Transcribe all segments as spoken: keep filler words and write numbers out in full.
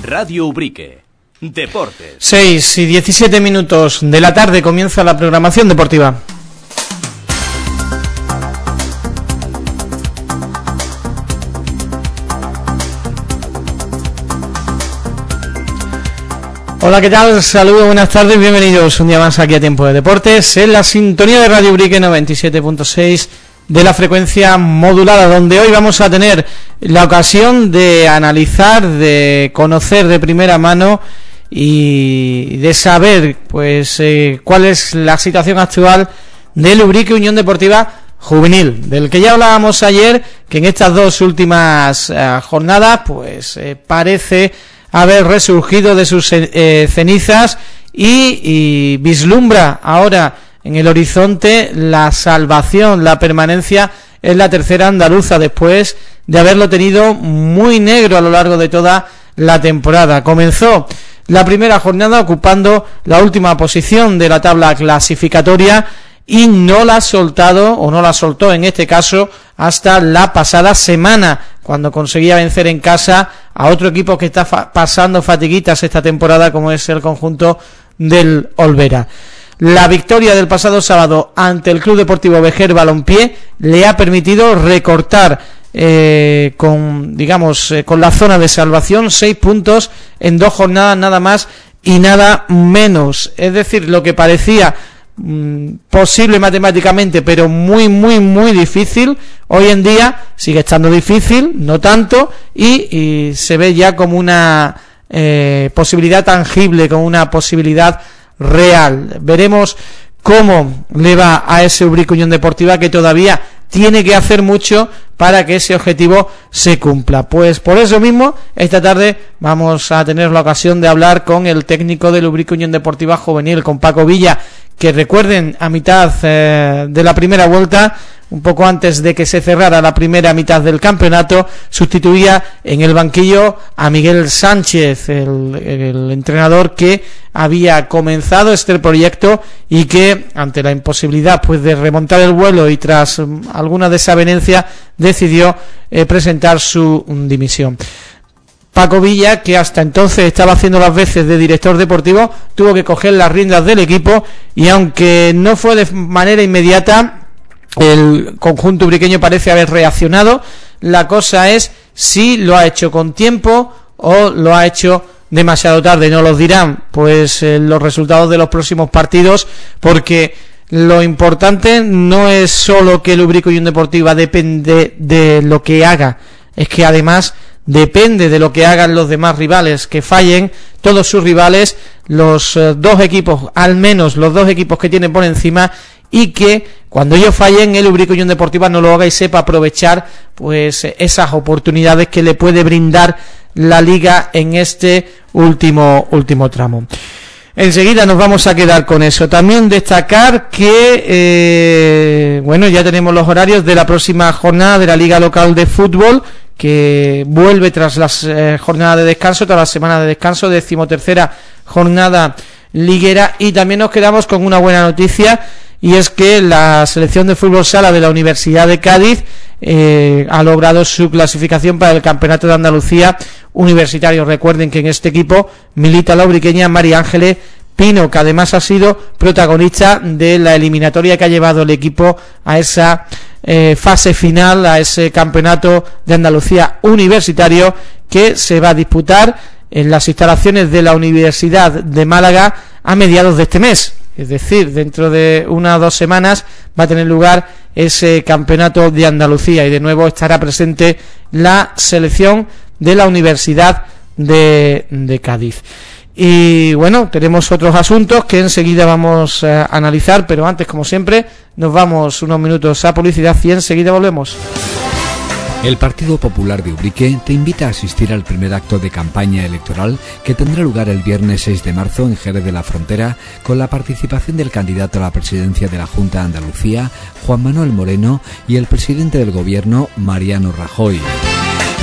Radio Ubrique. Deportes. seis y diecisiete minutos de la tarde comienza la programación deportiva. Hola, ¿qué tal? Saludos, buenas tardes, bienvenidos un día más aquí a Tiempo de Deportes en la sintonía de Radio Ubrique noventa y siete punto seis de la frecuencia modulada, donde hoy vamos a tener la ocasión de analizar, de conocer de primera mano y de saber pues eh, cuál es la situación actual del Ubrique Unión Deportiva Juvenil, del que ya hablábamos ayer, que en estas dos últimas eh, jornadas pues eh, parece haber resurgido de sus eh, cenizas y, y vislumbra ahora en el horizonte la salvación, la permanencia en la tercera andaluza, después de haberlo tenido muy negro a lo largo de toda la temporada. Comenzó la primera jornada ocupando la última posición de la tabla clasificatoria y no la ha soltado, o no la soltó en este caso, hasta la pasada semana, cuando conseguía vencer en casa a otro equipo que está fa- pasando fatiguitas esta temporada, como es el conjunto del Olvera. La victoria del pasado sábado ante el Club Deportivo Vejer Balompié le ha permitido recortar eh, con, digamos, eh, con la zona de salvación seis puntos en dos jornadas nada más y nada menos. Es decir, lo que parecía mmm, posible matemáticamente, pero muy, muy, muy difícil, hoy en día sigue estando difícil, no tanto, y, y se ve ya como una eh, posibilidad tangible, como una posibilidad real. Veremos cómo le va a ese Ubrique Unión Deportiva, que todavía tiene que hacer mucho para que ese objetivo se cumpla. Pues por eso mismo, esta tarde vamos a tener la ocasión de hablar con el técnico del Ubrique Unión Deportiva Juvenil, con Paco Villa, que recuerden, a mitad eh, de la primera vuelta, un poco antes de que se cerrara la primera mitad del campeonato, sustituía en el banquillo a Miguel Sánchez, el, el entrenador que había comenzado este proyecto y que, ante la imposibilidad pues de remontar el vuelo y tras um, alguna desavenencia, decidió eh, presentar su um, dimisión. Paco Villa, que hasta entonces estaba haciendo las veces de director deportivo, tuvo que coger las riendas del equipo y, aunque no fue de manera inmediata, el conjunto ubriqueño parece haber reaccionado. La cosa es si lo ha hecho con tiempo o lo ha hecho demasiado tarde. Nos lo dirán pues eh, los resultados de los próximos partidos, porque lo importante no es solo que el Ubrique Unión Deportiva depende de lo que haga, es que además depende de lo que hagan los demás rivales, que fallen todos sus rivales, los eh, dos equipos, al menos los dos equipos que tienen por encima, y que cuando ellos fallen, el Ubrique Unión Deportiva no lo haga y sepa aprovechar pues esas oportunidades que le puede brindar la liga en este último último tramo. Enseguida nos vamos a quedar con eso. También destacar que eh, bueno, ya tenemos los horarios de la próxima jornada de la Liga Local de Fútbol, que vuelve tras las eh, jornadas de descanso, tras la semana de descanso, decimotercera jornada liguera. Y también nos quedamos con una buena noticia, y es que la selección de fútbol sala de la Universidad de Cádiz eh, ha logrado su clasificación para el Campeonato de Andalucía Universitario. Recuerden que en este equipo milita la ubriqueña María Ángeles Pino, que además ha sido protagonista de la eliminatoria que ha llevado el equipo a esa eh, fase final, a ese Campeonato de Andalucía Universitario, que se va a disputar en las instalaciones de la Universidad de Málaga a mediados de este mes. Es decir, dentro de unas dos semanas va a tener lugar ese Campeonato de Andalucía, y de nuevo estará presente la selección de la Universidad de, de Cádiz. Y bueno, tenemos otros asuntos que enseguida vamos a analizar, pero antes, como siempre, nos vamos unos minutos a publicidad y enseguida volvemos. El Partido Popular de Ubrique te invita a asistir al primer acto de campaña electoral que tendrá lugar el viernes seis de marzo en Jerez de la Frontera, con la participación del candidato a la presidencia de la Junta de Andalucía, Juan Manuel Moreno, y el presidente del Gobierno, Mariano Rajoy.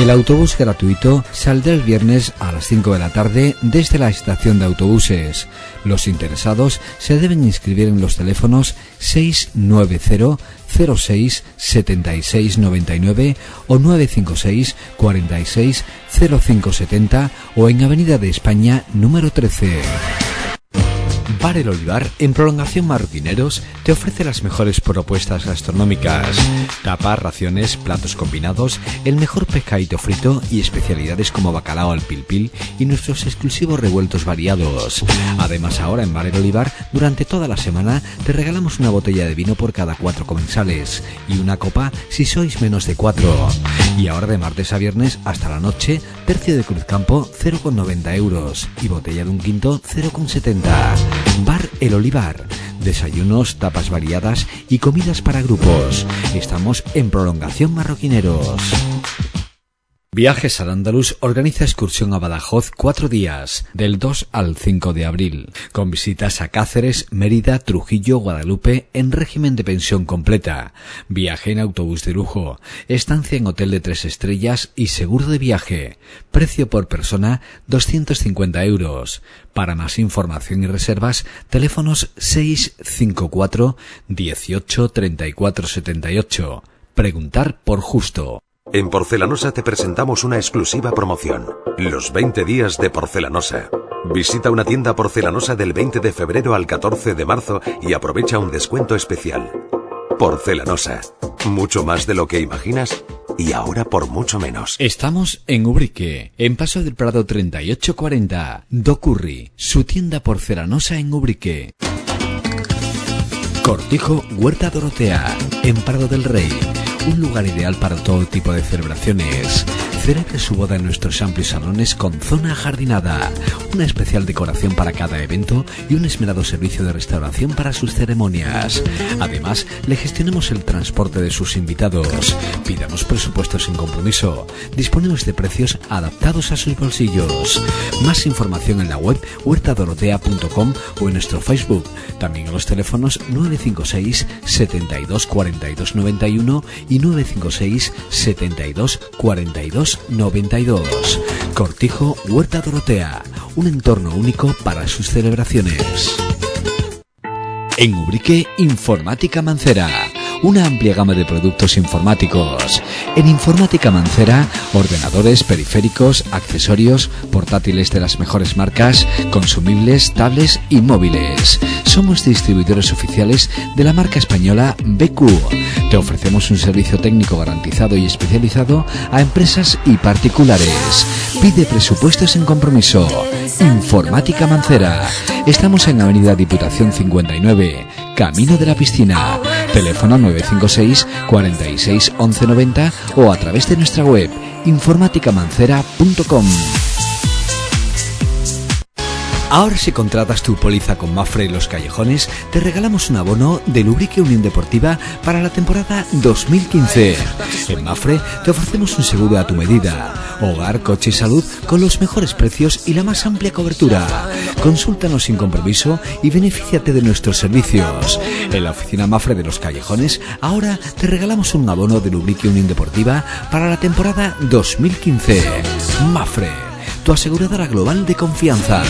El autobús gratuito saldrá el viernes a las cinco de la tarde desde la estación de autobuses. Los interesados se deben inscribir en los teléfonos seis nueve cero cero seis siete seis nueve nueve o nueve cinco seis cuarenta y seis cero cinco setenta o en Avenida de España número trece. Bar El Olivar, en Prolongación Marroquineros, te ofrece las mejores propuestas gastronómicas: tapas, raciones, platos combinados, el mejor pescadito frito y especialidades como bacalao al pil pil y nuestros exclusivos revueltos variados. Además, ahora en Bar El Olivar, durante toda la semana, te regalamos una botella de vino por cada cuatro comensales y una copa si sois menos de cuatro. Y ahora de martes a viernes hasta la noche, tercio de Cruzcampo cero coma noventa euros y botella de un quinto cero coma setenta. Bar El Olivar, desayunos, tapas variadas y comidas para grupos. Estamos en Prolongación Marroquineros. Viajes al Andaluz organiza excursión a Badajoz cuatro días, del dos al cinco de abril, con visitas a Cáceres, Mérida, Trujillo, Guadalupe, en régimen de pensión completa, viaje en autobús de lujo, estancia en hotel de tres estrellas y seguro de viaje. Precio por persona doscientos cincuenta euros. Para más información y reservas, teléfonos seis cinco cuatro dieciocho treinta y cuatro setenta y ocho. Preguntar por Justo. En Porcelanosa te presentamos una exclusiva promoción. Los veinte días de Porcelanosa. Visita una tienda porcelanosa del veinte de febrero al catorce de marzo y aprovecha un descuento especial. Porcelanosa. Mucho más de lo que imaginas y ahora por mucho menos. Estamos en Ubrique, en Paso del Prado treinta y ocho cuarenta. Docurri, su tienda porcelanosa en Ubrique. Cortijo Huerta Dorotea, en Prado del Rey. Un lugar ideal para todo tipo de celebraciones. Celebre su boda en nuestros amplios salones con zona ajardinada, una especial decoración para cada evento y un esmerado servicio de restauración para sus ceremonias. Además, le gestionamos el transporte de sus invitados. Pidamos presupuestos sin compromiso. Disponemos de precios adaptados a sus bolsillos. Más información en la web huerta dorotea punto com o en nuestro Facebook. También en los teléfonos nueve cinco seis setenta y dos cuarenta y dos noventa y uno y nueve cinco seis setenta y dos cuarenta y dos noventa y dos. Cortijo Huerta Dorotea, un entorno único para sus celebraciones. En Ubrique, Informática Mancera, una amplia gama de productos informáticos. En Informática Mancera, ordenadores, periféricos, accesorios, portátiles de las mejores marcas, consumibles, tablets y móviles. Somos distribuidores oficiales de la marca española B Q. Te ofrecemos un servicio técnico garantizado y especializado a empresas y particulares. Pide presupuestos sin compromiso. Informática Mancera. Estamos en Avenida Diputación cincuenta y nueve, Camino de la Piscina. Teléfono nueve cinco seis cuarenta y seis once noventa o a través de nuestra web informática mancera punto com. Ahora, si contratas tu póliza con Mafre y Los Callejones, te regalamos un abono de Ubrique Unión Deportiva para la temporada dos mil quince. En Mafre te ofrecemos un seguro a tu medida, hogar, coche y salud con los mejores precios y la más amplia cobertura. Consúltanos sin compromiso y benefíciate de nuestros servicios. En la oficina Mafre de Los Callejones, ahora te regalamos un abono de Ubrique Unión Deportiva para la temporada dos mil quince. Mafre, tu aseguradora global de confianza.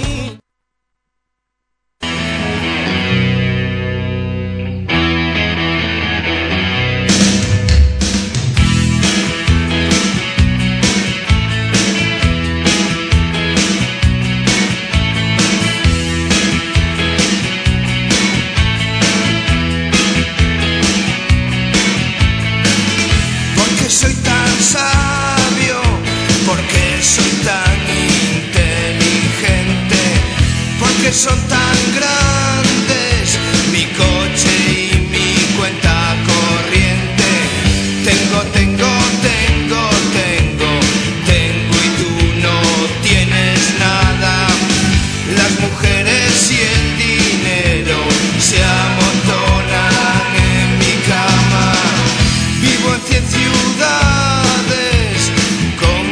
Son tan grandes mi coche y mi cuenta corriente. Tengo, tengo, tengo, tengo, tengo y tú no tienes nada. Las mujeres y el dinero se amontonan en mi cama. Vivo en cien ciudades con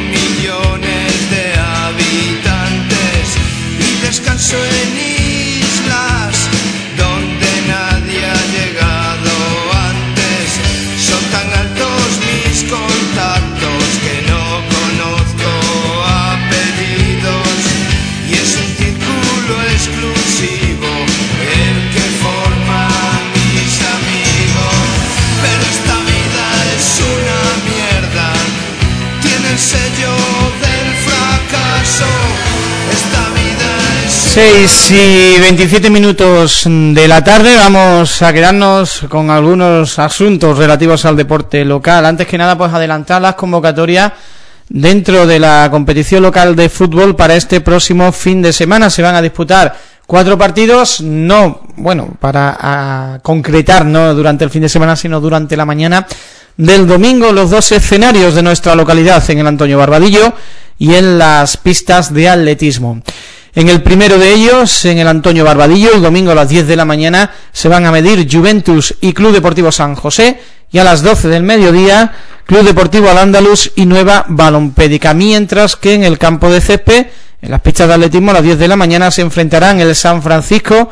millones de habitantes y descanso en islas seis y veintisiete minutos de la tarde. Vamos a quedarnos con algunos asuntos relativos al deporte local. Antes que nada, pues adelantar las convocatorias dentro de la competición local de fútbol para este próximo fin de semana. Se van a disputar cuatro partidos, no, bueno, para a, concretar, no durante el fin de semana, sino durante la mañana del domingo, los dos escenarios de nuestra localidad, en el Antonio Barbadillo y en las pistas de atletismo. En el primero de ellos, en el Antonio Barbadillo, el domingo a las diez de la mañana, se van a medir Juventus y Club Deportivo San José, y a las doce del mediodía, Club Deportivo Al-Ándalus y Nueva Balompédica, mientras que en el campo de césped, en las pistas de atletismo, a las diez de la mañana, se enfrentarán el San Francisco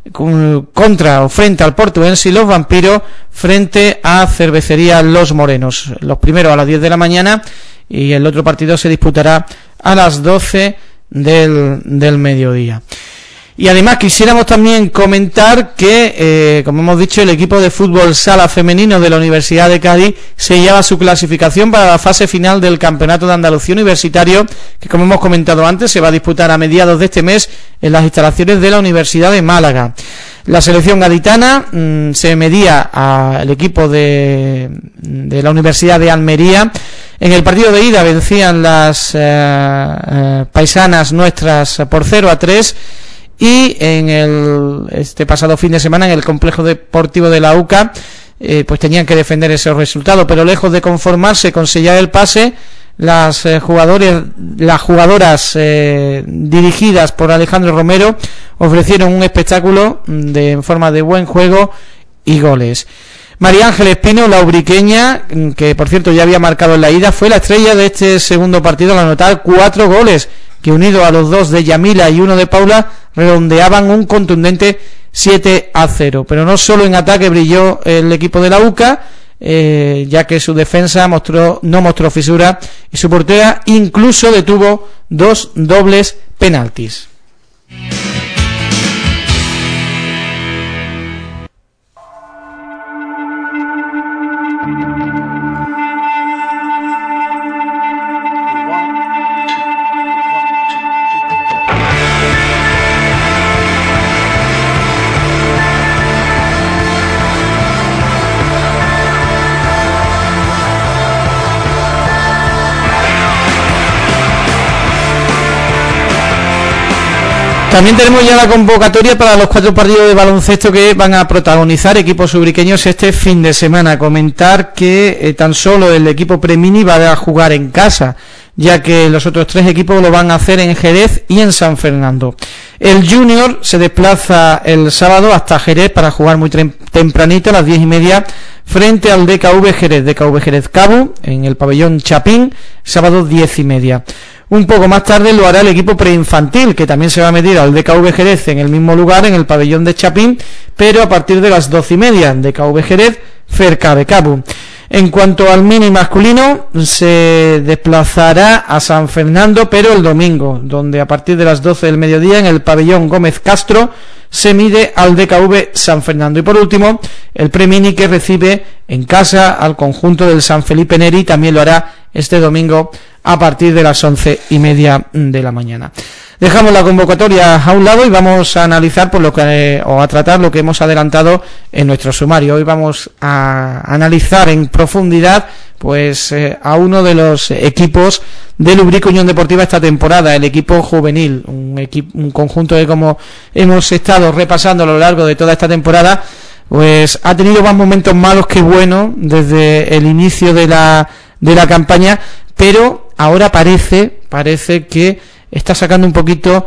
contra o frente al Portuense y los Vampiros frente a Cervecería Los Morenos. Los primeros a las diez de la mañana y el otro partido se disputará a las doce del, del mediodía. Y además quisiéramos también comentar que, eh, como hemos dicho, el equipo de fútbol sala femenino de la Universidad de Cádiz sellaba su clasificación para la fase final del Campeonato de Andalucía Universitario, que, como hemos comentado antes, se va a disputar a mediados de este mes en las instalaciones de la Universidad de Málaga. La selección gaditana mmm, se medía al equipo de, de la Universidad de Almería. En el partido de ida vencían las eh, eh, paisanas nuestras por cero a tres. Y en el este pasado fin de semana en el complejo deportivo de la U C A eh, pues tenían que defender ese resultado, pero lejos de conformarse con sellar el pase, las eh, jugadores las jugadoras eh, dirigidas por Alejandro Romero ofrecieron un espectáculo de en forma de buen juego y goles. María Ángel Espino, la ubriqueña, que por cierto ya había marcado en la ida, fue la estrella de este segundo partido al anotar cuatro goles, que unido a los dos de Yamila y uno de Paula redondeaban un contundente siete a cero. Pero no solo en ataque brilló el equipo de la U C A, eh, ya que su defensa mostró no mostró fisura y su portera incluso detuvo dos dobles penaltis. También tenemos ya la convocatoria para los cuatro partidos de baloncesto que van a protagonizar equipos ubriqueños este fin de semana. Comentar que eh, tan solo el equipo Premini va a jugar en casa, ya que los otros tres equipos lo van a hacer en Jerez y en San Fernando. El Junior se desplaza el sábado hasta Jerez para jugar muy tempranito a las diez y media frente al D K V Jerez, D K V Jerez Cabo, en el pabellón Chapín, sábado diez y media. Un poco más tarde lo hará el equipo preinfantil, que también se va a medir al D K V Jerez en el mismo lugar, en el pabellón de Chapín, pero a partir de las doce y media, D K V Jerez, cerca de Cabo. En cuanto al mini masculino, se desplazará a San Fernando, pero el domingo, donde a partir de las doce del mediodía, en el pabellón Gómez Castro, se mide al D K V San Fernando. Y por último, el Premini, que recibe en casa al conjunto del San Felipe Neri, también lo hará este domingo a partir de las once y media de la mañana. Dejamos la convocatoria a un lado y vamos a analizar por lo que o a tratar lo que hemos adelantado en nuestro sumario. Hoy vamos a analizar en profundidad pues eh, a uno de los equipos del Ubrique Unión Deportiva esta temporada, el equipo juvenil, un equipo, un conjunto que, como hemos estado repasando a lo largo de toda esta temporada, pues ha tenido más momentos malos que buenos desde el inicio de la de la campaña, pero ahora parece parece que está sacando un poquito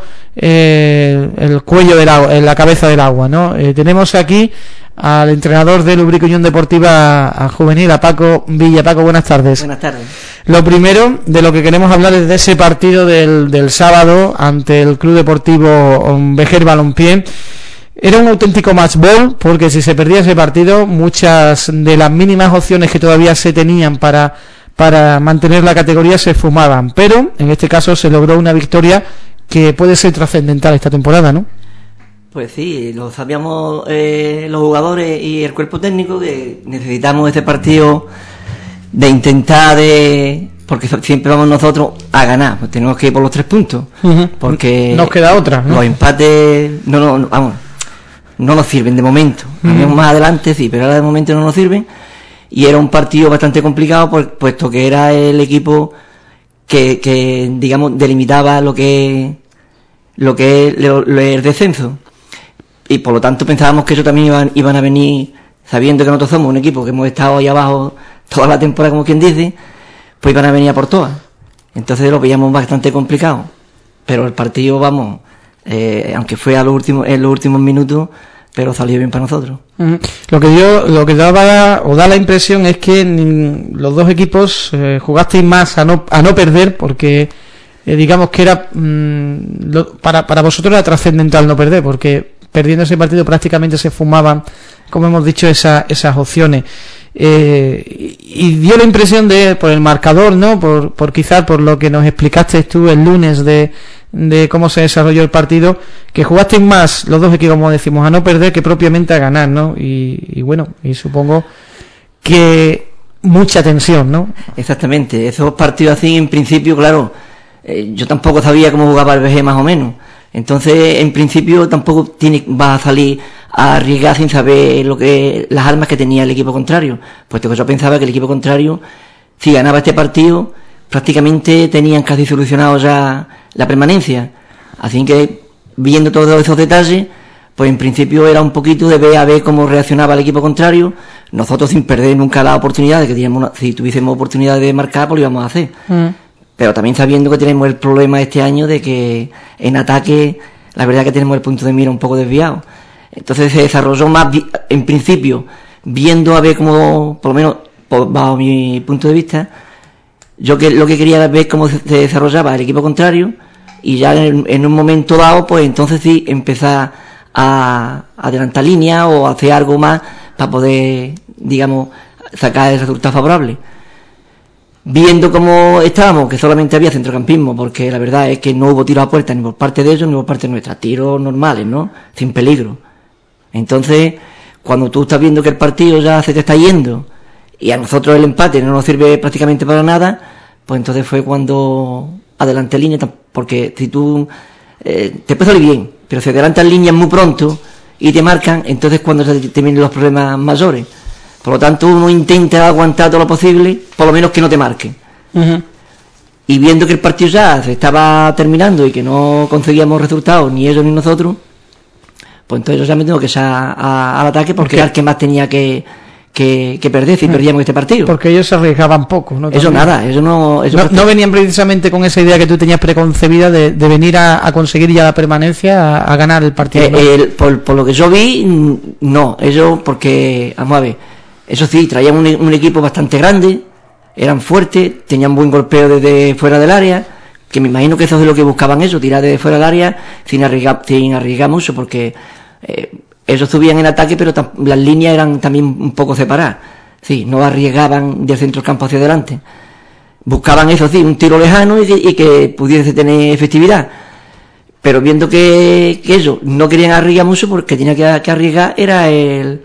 eh, el cuello del agua, la cabeza del agua, ¿no? Eh, tenemos aquí al entrenador del Ubrique Unión Deportiva a Juvenil, a Paco Villa. Paco, buenas tardes. Buenas tardes. Lo primero de lo que queremos hablar es de ese partido del, del sábado ante el Club Deportivo Vejer Balompié. Era un auténtico match ball, porque si se perdía ese partido, muchas de las mínimas opciones que todavía se tenían para para mantener la categoría se fumaban, pero en este caso se logró una victoria que puede ser trascendental esta temporada, ¿no? Pues sí, lo sabíamos eh, los jugadores y el cuerpo técnico, que necesitamos este partido de intentar de porque siempre vamos nosotros a ganar, pues tenemos que ir por los tres puntos, uh-huh. porque nos queda otra, ¿no? Los empates no, no, no, vamos, no nos sirven de momento, uh-huh. más adelante sí, pero ahora de momento no nos sirven, y era un partido bastante complicado, pues, puesto que era el equipo que, que digamos, delimitaba lo que lo que es lo, lo, el descenso, y por lo tanto pensábamos que eso también iban, iban a venir, sabiendo que nosotros somos un equipo que hemos estado ahí abajo toda la temporada, como quien dice, pues iban a venir a por todas. Entonces lo veíamos bastante complicado, pero el partido, vamos, eh, aunque fue a los últimos, en los últimos minutos, pero salió bien para nosotros. Uh-huh. Lo que dio, lo que daba o da la impresión es que ni, los dos equipos eh, jugasteis más a no a no perder, porque eh, digamos que era mmm, lo, para para vosotros era trascendental no perder, porque perdiendo ese partido prácticamente se fumaban, como hemos dicho, esa, esas opciones. Eh, y dio la impresión de, por el marcador, ¿no? Por, por quizás por lo que nos explicaste tú el lunes de, de cómo se desarrolló el partido, que jugasteis más los dos equipos, como decimos, a no perder que propiamente a ganar, ¿no? Y, y bueno, y supongo que mucha tensión, ¿no? Exactamente, esos partidos así, en principio, claro, eh, yo tampoco sabía cómo jugaba el B G más o menos. Entonces, en principio, tampoco tiene, va a salir a arriesgar sin saber lo que las armas que tenía el equipo contrario, puesto que yo pensaba que el equipo contrario, si ganaba este partido, prácticamente tenían casi solucionado ya la permanencia. Así que, viendo todos esos detalles, pues en principio era un poquito de ver a ver cómo reaccionaba el equipo contrario, nosotros sin perder nunca la oportunidad de que teníamos una, si tuviésemos oportunidad de marcar, pues lo íbamos a hacer. Mm. Pero también sabiendo que tenemos el problema este año de que en ataque, la verdad que tenemos el punto de mira un poco desviado. Entonces se desarrolló más, en principio, viendo a ver cómo, por lo menos, bajo mi punto de vista, yo que lo que quería era ver cómo se desarrollaba el equipo contrario, y ya en, en un momento dado, pues entonces sí, empezar a, a adelantar línea o hacer algo más para poder, digamos, sacar el resultado favorable. Viendo cómo estábamos, que solamente había centrocampismo, porque la verdad es que no hubo tiros a puerta ni por parte de ellos ni por parte nuestra, tiros normales, ¿no? Sin peligro. Entonces, cuando tú estás viendo que el partido ya se te está yendo y a nosotros el empate no nos sirve prácticamente para nada, pues entonces fue cuando adelanté línea, porque si tú eh, te puede salir bien, pero si adelantas líneas muy pronto y te marcan, entonces cuando te, te vienen los problemas mayores. Por lo tanto, uno intenta aguantar todo lo posible, por lo menos que no te marquen. Uh-huh. Y viendo que el partido ya se estaba terminando y que no conseguíamos resultados, ni ellos ni nosotros, pues entonces yo ya me tengo que echar a, a, al ataque, porque era el que más tenía que, que, que perder si uh-huh. perdíamos este partido. Porque ellos se arriesgaban poco, ¿no? Eso nada, eso no... Eso no, no venían precisamente con esa idea que tú tenías preconcebida de, de venir a, a conseguir ya la permanencia, a, a ganar el partido, eh, ¿no? el, por, por lo que yo vi, no, ellos, porque, vamos a ver, eso sí, traían un, un equipo bastante grande, eran fuertes, tenían buen golpeo desde fuera del área, que me imagino que eso es lo que buscaban ellos, tirar desde fuera del área sin arriesgar, sin arriesgar mucho, porque eh, ellos subían en ataque, pero tam- las líneas eran también un poco separadas. Sí, no arriesgaban del centro del campo hacia adelante. Buscaban eso sí, un tiro lejano y que, y que pudiese tener efectividad. Pero viendo que, que ellos no querían arriesgar mucho, porque tenía que, que arriesgar era el...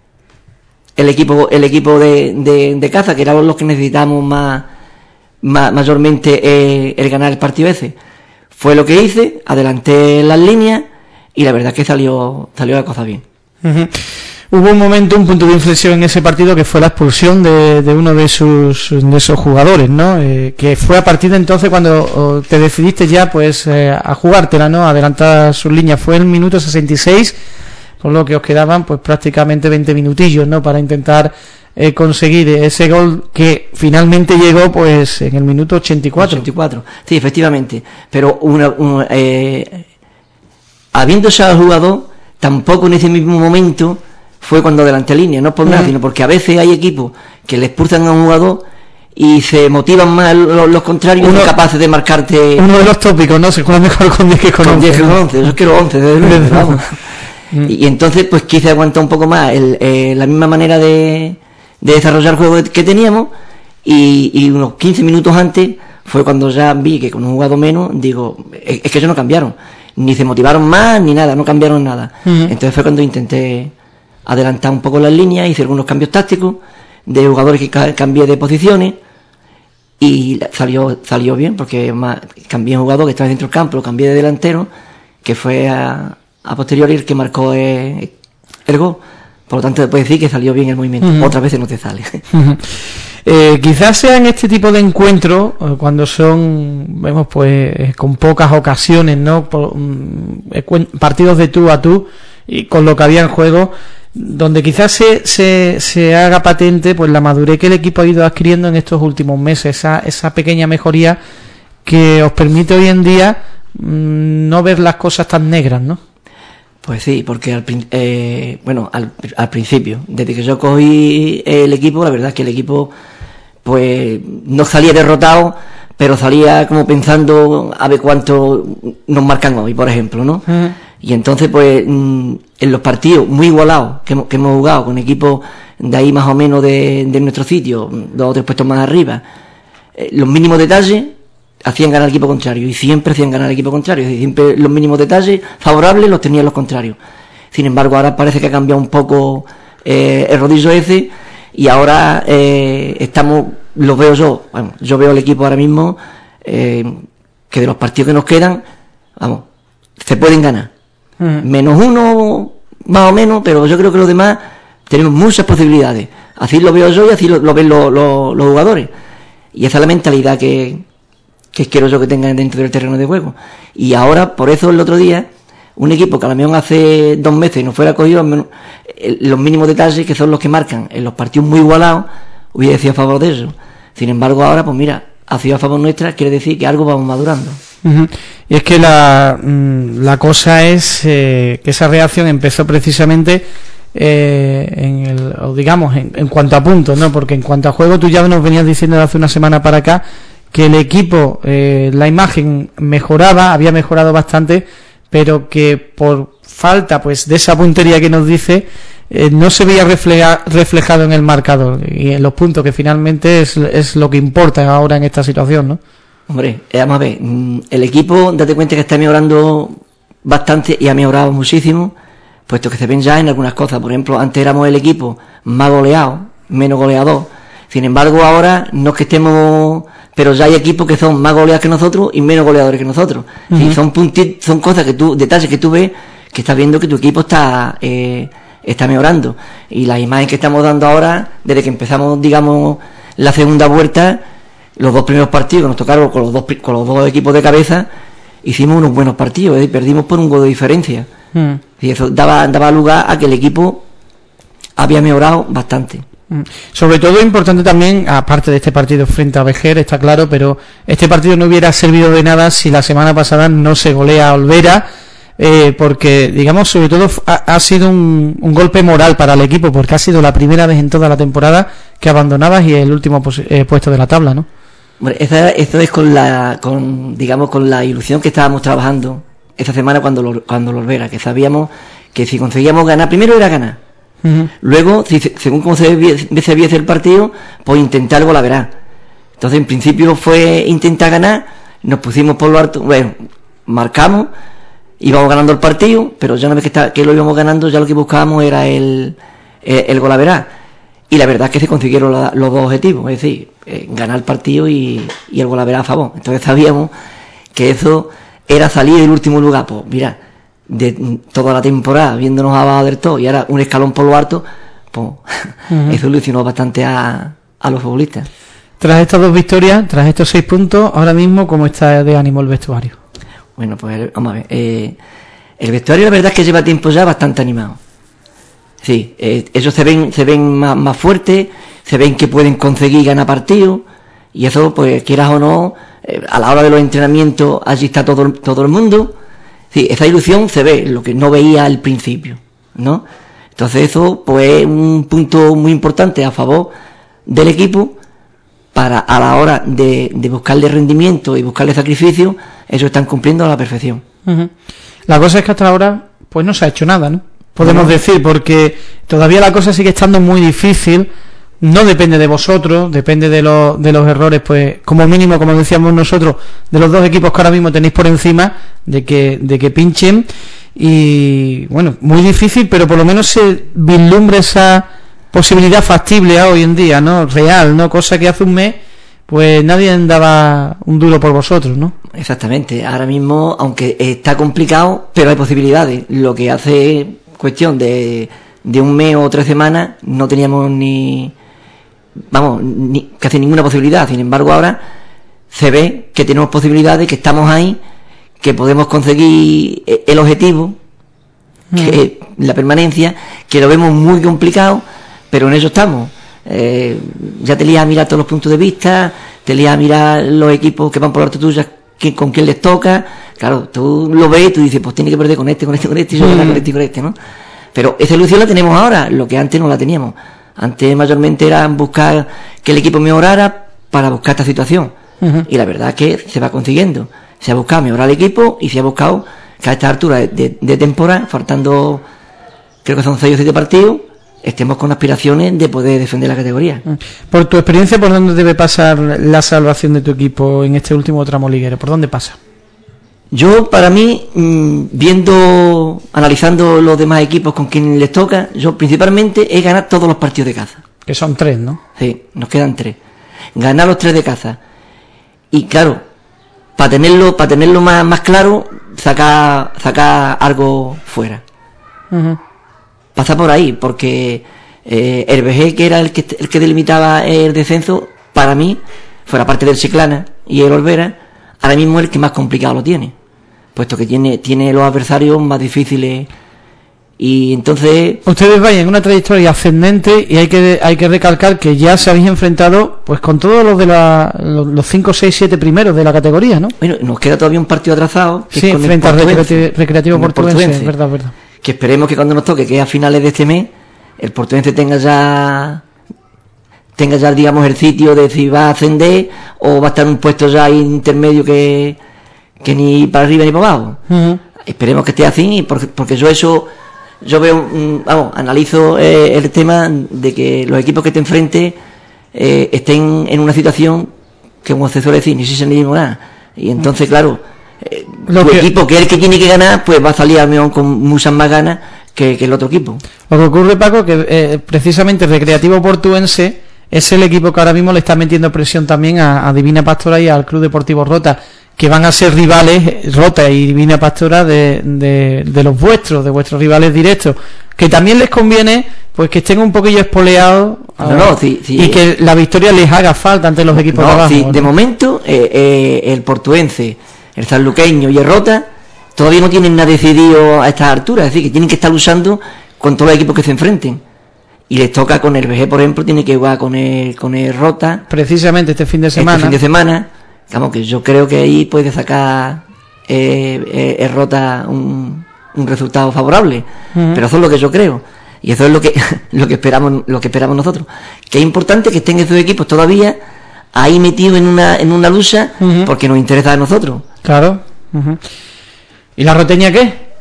el equipo el equipo de, de, de caza, que eran los que necesitábamos más, más mayormente eh, el ganar el partido ese. Fue lo que hice, adelanté las líneas y la verdad es que salió salió la cosa bien. Uh-huh. Hubo un momento, un punto de inflexión en ese partido, que fue la expulsión de, de uno de sus de esos jugadores, ¿no? Eh, que fue a partir de entonces cuando oh, te decidiste ya pues eh, a jugártela, ¿no? A adelantar sus líneas. Fue el minuto sesenta y seis, con lo que os quedaban pues prácticamente veinte minutillos, ¿no? Para intentar eh, conseguir ese gol que finalmente llegó pues en el minuto ochenta y cuatro. ochenta y cuatro, sí, efectivamente. Pero una, una, eh, habiéndose al jugador, tampoco en ese mismo momento fue cuando adelanté línea, no por nada, uh-huh. sino porque a veces hay equipos que le expulsan a un jugador y se motivan más los, los contrarios, uno, y son capaces de marcarte. Uno de los tópicos, ¿no? Se juega mejor con diez que con, con once. diez que con once, yo quiero once, desde luego, vamos. Y, y entonces pues quise aguantar un poco más el, eh, la misma manera de, de desarrollar el juego que teníamos, y, y unos quince minutos antes fue cuando ya vi que con un jugador menos, digo, es, es que ellos no cambiaron, ni se motivaron más ni nada, no cambiaron nada. Uh-huh. Entonces fue cuando intenté adelantar un poco las líneas, hice algunos cambios tácticos de jugadores que ca- cambié de posiciones, y salió salió bien, porque más, cambié un jugador que estaba dentro del campo, lo cambié de delantero, que fue a, a posteriori el que marcó el, el gol. Por lo tanto, puedes decir que salió bien el movimiento. Uh-huh. Otras veces no te sale. Uh-huh. Eh, quizás sea en este tipo de encuentros, eh, cuando son, vemos pues, eh, con pocas ocasiones, ¿no? Por, um, eh, partidos de tú a tú, y con lo que había en juego, donde quizás se, se, se haga patente pues la madurez que el equipo ha ido adquiriendo en estos últimos meses, esa, esa pequeña mejoría que os permite hoy en día mmm, no ver las cosas tan negras, ¿no? Pues sí, porque al, eh, bueno, al, al principio, desde que yo cogí el equipo, la verdad es que el equipo pues no salía derrotado, pero salía como pensando a ver cuánto nos marcan hoy, por ejemplo, ¿no? Uh-huh. Y entonces pues en los partidos muy igualados que hemos, que hemos jugado con equipos de ahí más o menos de, de nuestro sitio, dos o tres puestos más arriba, eh, los mínimos detalles hacían ganar al equipo contrario, y siempre hacían ganar al equipo contrario, es decir, siempre los mínimos detalles favorables los tenían los contrarios. Sin embargo, ahora parece que ha cambiado un poco eh, el rodillo ese, y ahora eh, estamos, lo veo yo, bueno, yo veo el equipo ahora mismo, eh, que de los partidos que nos quedan, vamos, se pueden ganar. Uh-huh. Menos uno, más o menos, pero yo creo que los demás tenemos muchas posibilidades. Así lo veo yo y así lo, lo ven lo, lo, los jugadores. Y esa es la mentalidad que que quiero yo que tengan dentro del terreno de juego. Y ahora, por eso el otro día, un equipo que a lo mejor hace dos meses no fuera cogido los mínimos detalles, que son los que marcan en los partidos muy igualados, hubiera sido a favor de eso. Sin embargo, ahora, pues mira, ha sido a favor nuestra, quiere decir que algo vamos madurando. Uh-huh. Y es que la, la cosa es eh, que esa reacción empezó precisamente eh, en el, o digamos, en, en cuanto a puntos, ¿no? Porque en cuanto a juego, tú ya nos venías diciendo de hace una semana para acá que el equipo, eh, la imagen mejoraba, había mejorado bastante, pero que por falta pues de esa puntería que nos dice, eh, no se veía refleja, reflejado en el marcador y en los puntos, que finalmente es, es lo que importa ahora en esta situación, ¿no? Hombre, eh, vamos a ver, el equipo, date cuenta que está mejorando bastante y ha mejorado muchísimo, puesto que se ven ya en algunas cosas. Por ejemplo, antes éramos el equipo más goleado, menos goleador. Sin embargo, ahora no es que estemos, pero ya hay equipos que son más goleados que nosotros y menos goleadores que nosotros. Uh-huh. Sí, son punti- son cosas que tú, detalles que tú ves, que estás viendo que tu equipo está eh, está mejorando. Y la imagen que estamos dando ahora, desde que empezamos, digamos, la segunda vuelta, los dos primeros partidos que nos tocaron con los dos con los dos equipos de cabeza, hicimos unos buenos partidos, ¿eh? Perdimos por un gol de diferencia. Uh-huh. Y eso daba daba lugar a que el equipo había mejorado bastante. Sobre todo importante también, aparte de este partido frente a Vejer, está claro, pero este partido no hubiera servido de nada si la semana pasada no se golea a Olvera, eh, porque digamos, sobre todo ha, ha sido un, un golpe moral para el equipo, porque ha sido la primera vez en toda la temporada que abandonabas y el último pos- eh, puesto de la tabla, ¿no? Bueno, esa, esto es con la, con, digamos, con la ilusión que estábamos trabajando esta semana cuando lo, cuando lo Olvera, que sabíamos que si conseguíamos ganar, primero era ganar. Uh-huh. Luego, si, según como se viese, viese el partido, pues intentar algo la verá. Entonces, en principio fue intentar ganar, nos pusimos por lo alto, bueno, marcamos, íbamos ganando el partido, pero ya una vez que, está, que lo íbamos ganando, ya lo que buscábamos era el, el, el gol a verá. Y la verdad es que se consiguieron la, los dos objetivos, es decir, eh, ganar el partido y, y el gol a verá a favor. Entonces sabíamos que eso era salir del último lugar. Pues mira, de toda la temporada viéndonos abajo del todo y ahora un escalón por lo alto, pues uh-huh. Eso ilusionó bastante a, a los futbolistas. Tras estas dos victorias, tras estos seis puntos, ahora mismo, ¿cómo está de ánimo el vestuario? Bueno, pues vamos a ver, eh, el vestuario la verdad es que lleva tiempo ya bastante animado. Sí, eh, ellos se ven se ven más, más fuertes, se ven que pueden conseguir ganar partidos, y eso, pues quieras o no, eh, a la hora de los entrenamientos allí está todo, todo el mundo. Sí, esa ilusión se ve, lo que no veía al principio, ¿no? Entonces eso, pues, es un punto muy importante a favor del equipo para, a la hora de, de buscarle rendimiento y buscarle sacrificio, ellos están cumpliendo a la perfección. Uh-huh. La cosa es que hasta ahora, pues no se ha hecho nada, ¿no? Podemos uh-huh. decir, porque todavía la cosa sigue estando muy difícil. No depende de vosotros, depende de los de los errores, pues como mínimo, como decíamos nosotros, de los dos equipos que ahora mismo tenéis por encima, de que de que pinchen. Y bueno, muy difícil, pero por lo menos se vislumbra esa posibilidad factible a hoy en día, ¿no? Real, ¿no? Cosa que hace un mes pues nadie daba un duro por vosotros, ¿no? Exactamente. Ahora mismo, aunque está complicado, pero hay posibilidades. Lo que hace cuestión de, de un mes o tres semanas no teníamos ni, vamos, ni, casi ninguna posibilidad. Sin embargo, ahora se ve que tenemos posibilidades, que estamos ahí, que podemos conseguir el objetivo, que es la permanencia, que lo vemos muy complicado, pero en eso estamos. Eh, ya te lías a mirar todos los puntos de vista, te lías a mirar los equipos que van por la tuya, que, con quién les toca. Claro, tú lo ves y tú dices, pues tiene que perder con este, con este, con este, y yo ganar con este y con este, ¿no? Pero esa ilusión la tenemos ahora, lo que antes no la teníamos. Antes mayormente era buscar que el equipo mejorara para buscar esta situación. Uh-huh. Y la verdad es que se va consiguiendo. Se ha buscado mejorar el equipo y se ha buscado que a esta altura de, de, de temporada, faltando creo que son seis o siete partidos, estemos con aspiraciones de poder defender la categoría. Por tu experiencia, ¿por dónde debe pasar la salvación de tu equipo en este último tramo liguero? ¿Por dónde pasa? Yo, para mí, mmm, viendo, analizando los demás equipos con quien les toca, yo principalmente es ganar todos los partidos de casa. Que son tres, ¿no? Sí, nos quedan tres. Ganar los tres de casa. Y claro, para tenerlo, para tenerlo más, más claro, sacar, sacar algo fuera. Uh-huh. Pasa por ahí, porque eh, el V G, que era el que, el que delimitaba el descenso, para mí, fuera parte del Chiclana y el Olvera, ahora mismo es el que más complicado lo tiene, puesto que tiene, tiene los adversarios más difíciles. Y entonces ustedes vayan en una trayectoria ascendente, y hay que hay que recalcar que ya se habéis enfrentado pues con todos los de la, los, los cinco, seis, siete primeros de la categoría, ¿no? Bueno, nos queda todavía un partido atrasado, que sí, es con frente al Recreativo, Recreativo Portuense, verdad, verdad. Que esperemos que cuando nos toque, que es a finales de este mes, el Portuense tenga ya tenga ya, digamos, el sitio de si va a ascender o va a estar en un puesto ya intermedio que, que ni para arriba ni para abajo. Uh-huh. Esperemos que esté así, porque, porque yo eso yo veo, vamos, analizo eh, el tema de que los equipos que te enfrentes eh, estén en una situación que, como se suele decir, ni si se ni nada. Y entonces, claro, eh, tu que... equipo, que es el que tiene que ganar, pues va a salir al menos con muchas más ganas que, que el otro equipo. Lo que ocurre, Paco, que eh, precisamente el Recreativo Portuense es el equipo que ahora mismo le está metiendo presión también a, a Divina Pastora y al Club Deportivo Rota, que van a ser rivales, Rota y Divina Pastora, de, de, de los vuestros, de vuestros rivales directos, que también les conviene pues que estén un poquillo espoleados, no, no, sí, sí, y eh, que la victoria les haga falta ante los equipos no, de abajo. Sí, ¿no? De momento eh, eh, el Portuense, el sanluqueño y el Rota todavía no tienen nada decidido a estas alturas, es decir, que tienen que estar luchando con todos los equipos que se enfrenten. Y les toca con el V G, por ejemplo, tiene que jugar con el, con el Rota. Precisamente este fin de semana. Este fin de semana. Digamos que yo creo que ahí puede sacar eh, eh, el Rota un, un resultado favorable. Uh-huh. Pero eso es lo que yo creo. Y eso es lo que lo que esperamos lo que esperamos nosotros. Que es importante que estén esos equipos todavía ahí metidos en una en una lucha, uh-huh, porque nos interesa a nosotros. Claro. Uh-huh. ¿Y la Roteña qué?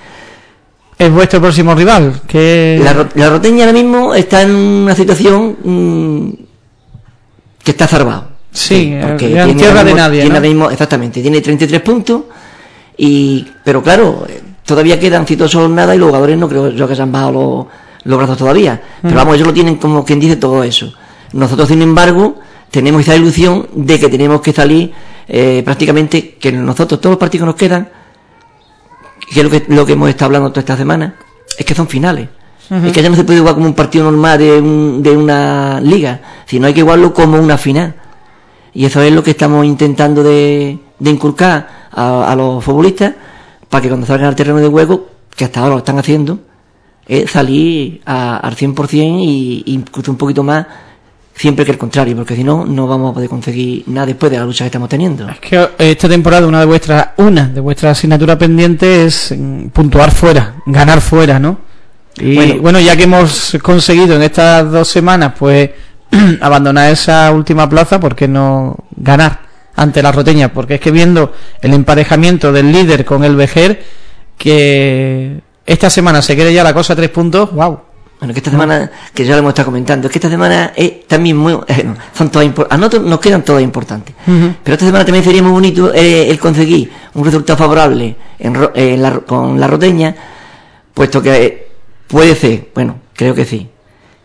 ¿Es vuestro próximo rival? ¿Qué... La, la Roteña ahora mismo está en una situación mmm, que está zarpado. Sí, porque tiene tierra mismo, de nadie, tiene ¿no? mismo, exactamente, tiene treinta y tres puntos, y pero claro, todavía quedan ciento ocho jornadas y los jugadores no creo yo que se han bajado los, los brazos todavía. Pero mm. vamos, ellos lo tienen como quien dice todo eso. Nosotros, sin embargo, tenemos esa ilusión de que tenemos que salir eh, prácticamente, que nosotros todos los partidos que nos quedan, que es lo que, lo que hemos estado hablando toda esta semana, es que son finales. Uh-huh. Es que ya no se puede jugar como un partido normal de, un, de una liga, sino hay que jugarlo como una final. Y eso es lo que estamos intentando de, de inculcar a, a los futbolistas, para que cuando salgan al terreno de juego, que hasta ahora lo están haciendo, es salir a, al cien por ciento y, y incluso un poquito más, siempre que el contrario, porque si no, no vamos a poder conseguir nada después de la lucha que estamos teniendo. Es que esta temporada una de vuestras, una de vuestras asignaturas pendientes es puntuar fuera, ganar fuera, ¿no? Y bueno, bueno, ya que hemos conseguido en estas dos semanas, pues, abandonar esa última plaza, ¿por qué no ganar ante la Roteña? Porque es que viendo el emparejamiento del líder con el Vejer, que esta semana se quede ya la cosa a tres puntos, wow. Bueno, que esta semana, que ya lo hemos estado comentando, es que esta semana es también muy, eh, son todas importantes, a nosotros nos quedan todas importantes, uh-huh, pero esta semana también sería muy bonito eh, el conseguir un resultado favorable en, eh, en la, con la Roteña, puesto que puede ser, bueno, creo que sí,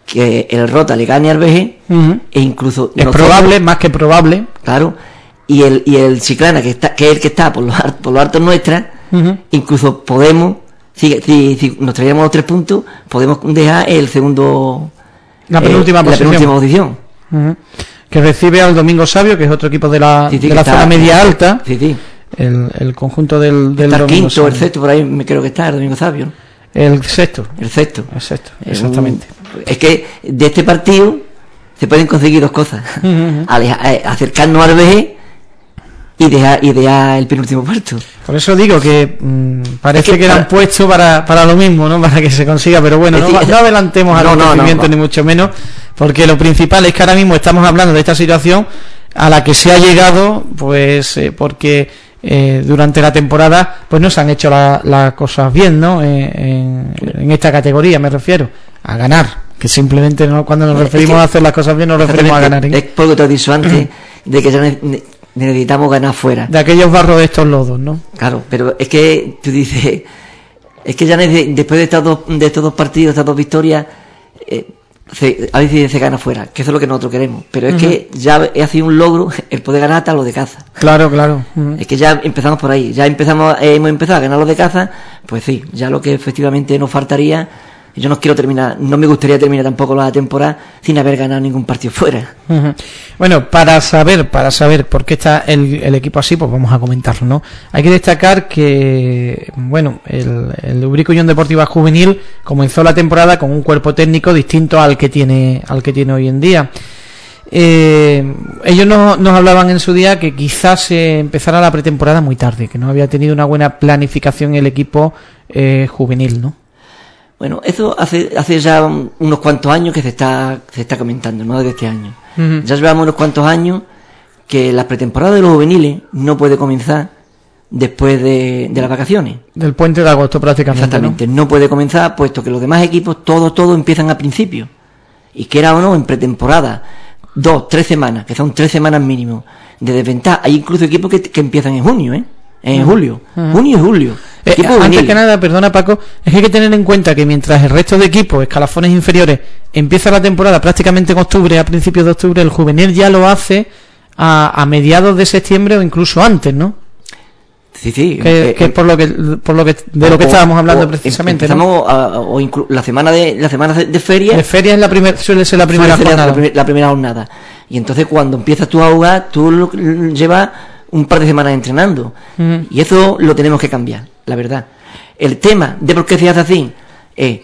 que el Rota le gane al V G, uh-huh. e incluso es nosotros, probable, más que probable, claro, y el y el Chiclana, que está que es el que está por los por los altos nuestras, uh-huh. incluso podemos, si, si, si nos traíamos los tres puntos, podemos dejar el segundo, la penúltima eh, posición, la penúltima posición. Uh-huh. Que recibe al Domingo Sabio, que es otro equipo de la, sí, sí, de la está, zona media alta, sí, sí. El, el conjunto del, del está Domingo quinto, Sabio. El sexto, por ahí me creo que está el Domingo Sabio, ¿no? El sexto. El sexto. El sexto, exactamente. Un, es que de este partido se pueden conseguir dos cosas. Uh-huh. Aleja, acercarnos al V G y dejar, y dejar el penúltimo puesto. Por eso digo que mmm, parece es que, que para, eran puestos para, para lo mismo, ¿no? Para que se consiga, pero bueno, no, decir, no adelantemos al no, acontecimiento no, no, no. ni mucho menos, porque lo principal es que ahora mismo estamos hablando de esta situación a la que se ha llegado, pues eh, porque eh, durante la temporada pues no se han hecho las la cosas bien, ¿no? Eh, en, en esta categoría me refiero a ganar, que simplemente no, cuando nos referimos es que, a hacer las cosas bien nos referimos a ganar, ¿eh? Es porque te he dicho antes de que ya ne- necesitamos ganar fuera de aquellos barros de estos lodos, ¿no? Claro, pero es que tú dices, es que ya ne- después de estos dos, de estos dos partidos, estas dos victorias, eh, Se, a veces se gana fuera, que eso es lo que nosotros queremos, pero es uh-huh. que ya ha sido un logro el poder ganar hasta los de caza. Claro, claro. Uh-huh. Es que ya empezamos por ahí, ya empezamos eh, hemos empezado a ganar los de caza, pues sí, ya lo que efectivamente nos faltaría, yo no quiero terminar, no me gustaría terminar tampoco la temporada sin haber ganado ningún partido fuera. Uh-huh. Bueno, para saber, para saber por qué está el, el equipo así, pues vamos a comentarlo, ¿no? Hay que destacar que, bueno, el, el Ubrique Unión Deportiva Juvenil comenzó la temporada con un cuerpo técnico distinto al que tiene, al que tiene hoy en día. Eh, ellos nos, nos hablaban en su día que quizás se empezara la pretemporada muy tarde, que no había tenido una buena planificación el equipo eh, juvenil, ¿no? Bueno, eso hace hace ya unos cuantos años que se está se está comentando, no desde este año. Uh-huh. Ya llevamos unos cuantos años que la pretemporada de los juveniles no puede comenzar después de, de las vacaciones. Del puente de agosto prácticamente. Exactamente, ¿no? no puede comenzar puesto que los demás equipos todos todos empiezan al principio. Y quiera o no, en pretemporada, dos, tres semanas, que son tres semanas mínimo de desventaja. Hay incluso equipos que, que empiezan en junio, ¿eh? En uh-huh. julio, uh-huh. junio y julio. Eh, antes que nada, perdona Paco, es que hay que tener en cuenta que mientras el resto de equipos, escalafones inferiores, empieza la temporada prácticamente en octubre, a principios de octubre, el juvenil ya lo hace a, a mediados de septiembre o incluso antes, ¿no? Sí, sí. Que, eh, que es por lo que, por lo que de lo que o, estábamos hablando precisamente. Empezamos, ¿no? a, o inclu- la semana de la semana de feria. De feria es la primera, suele ser la primera jornada. La, la primera jornada. Y entonces cuando empiezas tú a jugar, tú lo, llevas un par de semanas entrenando. Uh-huh. Y eso lo tenemos que cambiar, la verdad. El tema de por qué se hace así es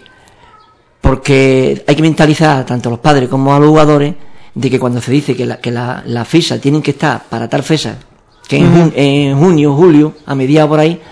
porque hay que mentalizar tanto a los padres como a los jugadores de que cuando se dice que la, que la, la ficha tienen que estar para tal fecha, que en, uh-huh. jun- en junio, julio, a mediados por ahí,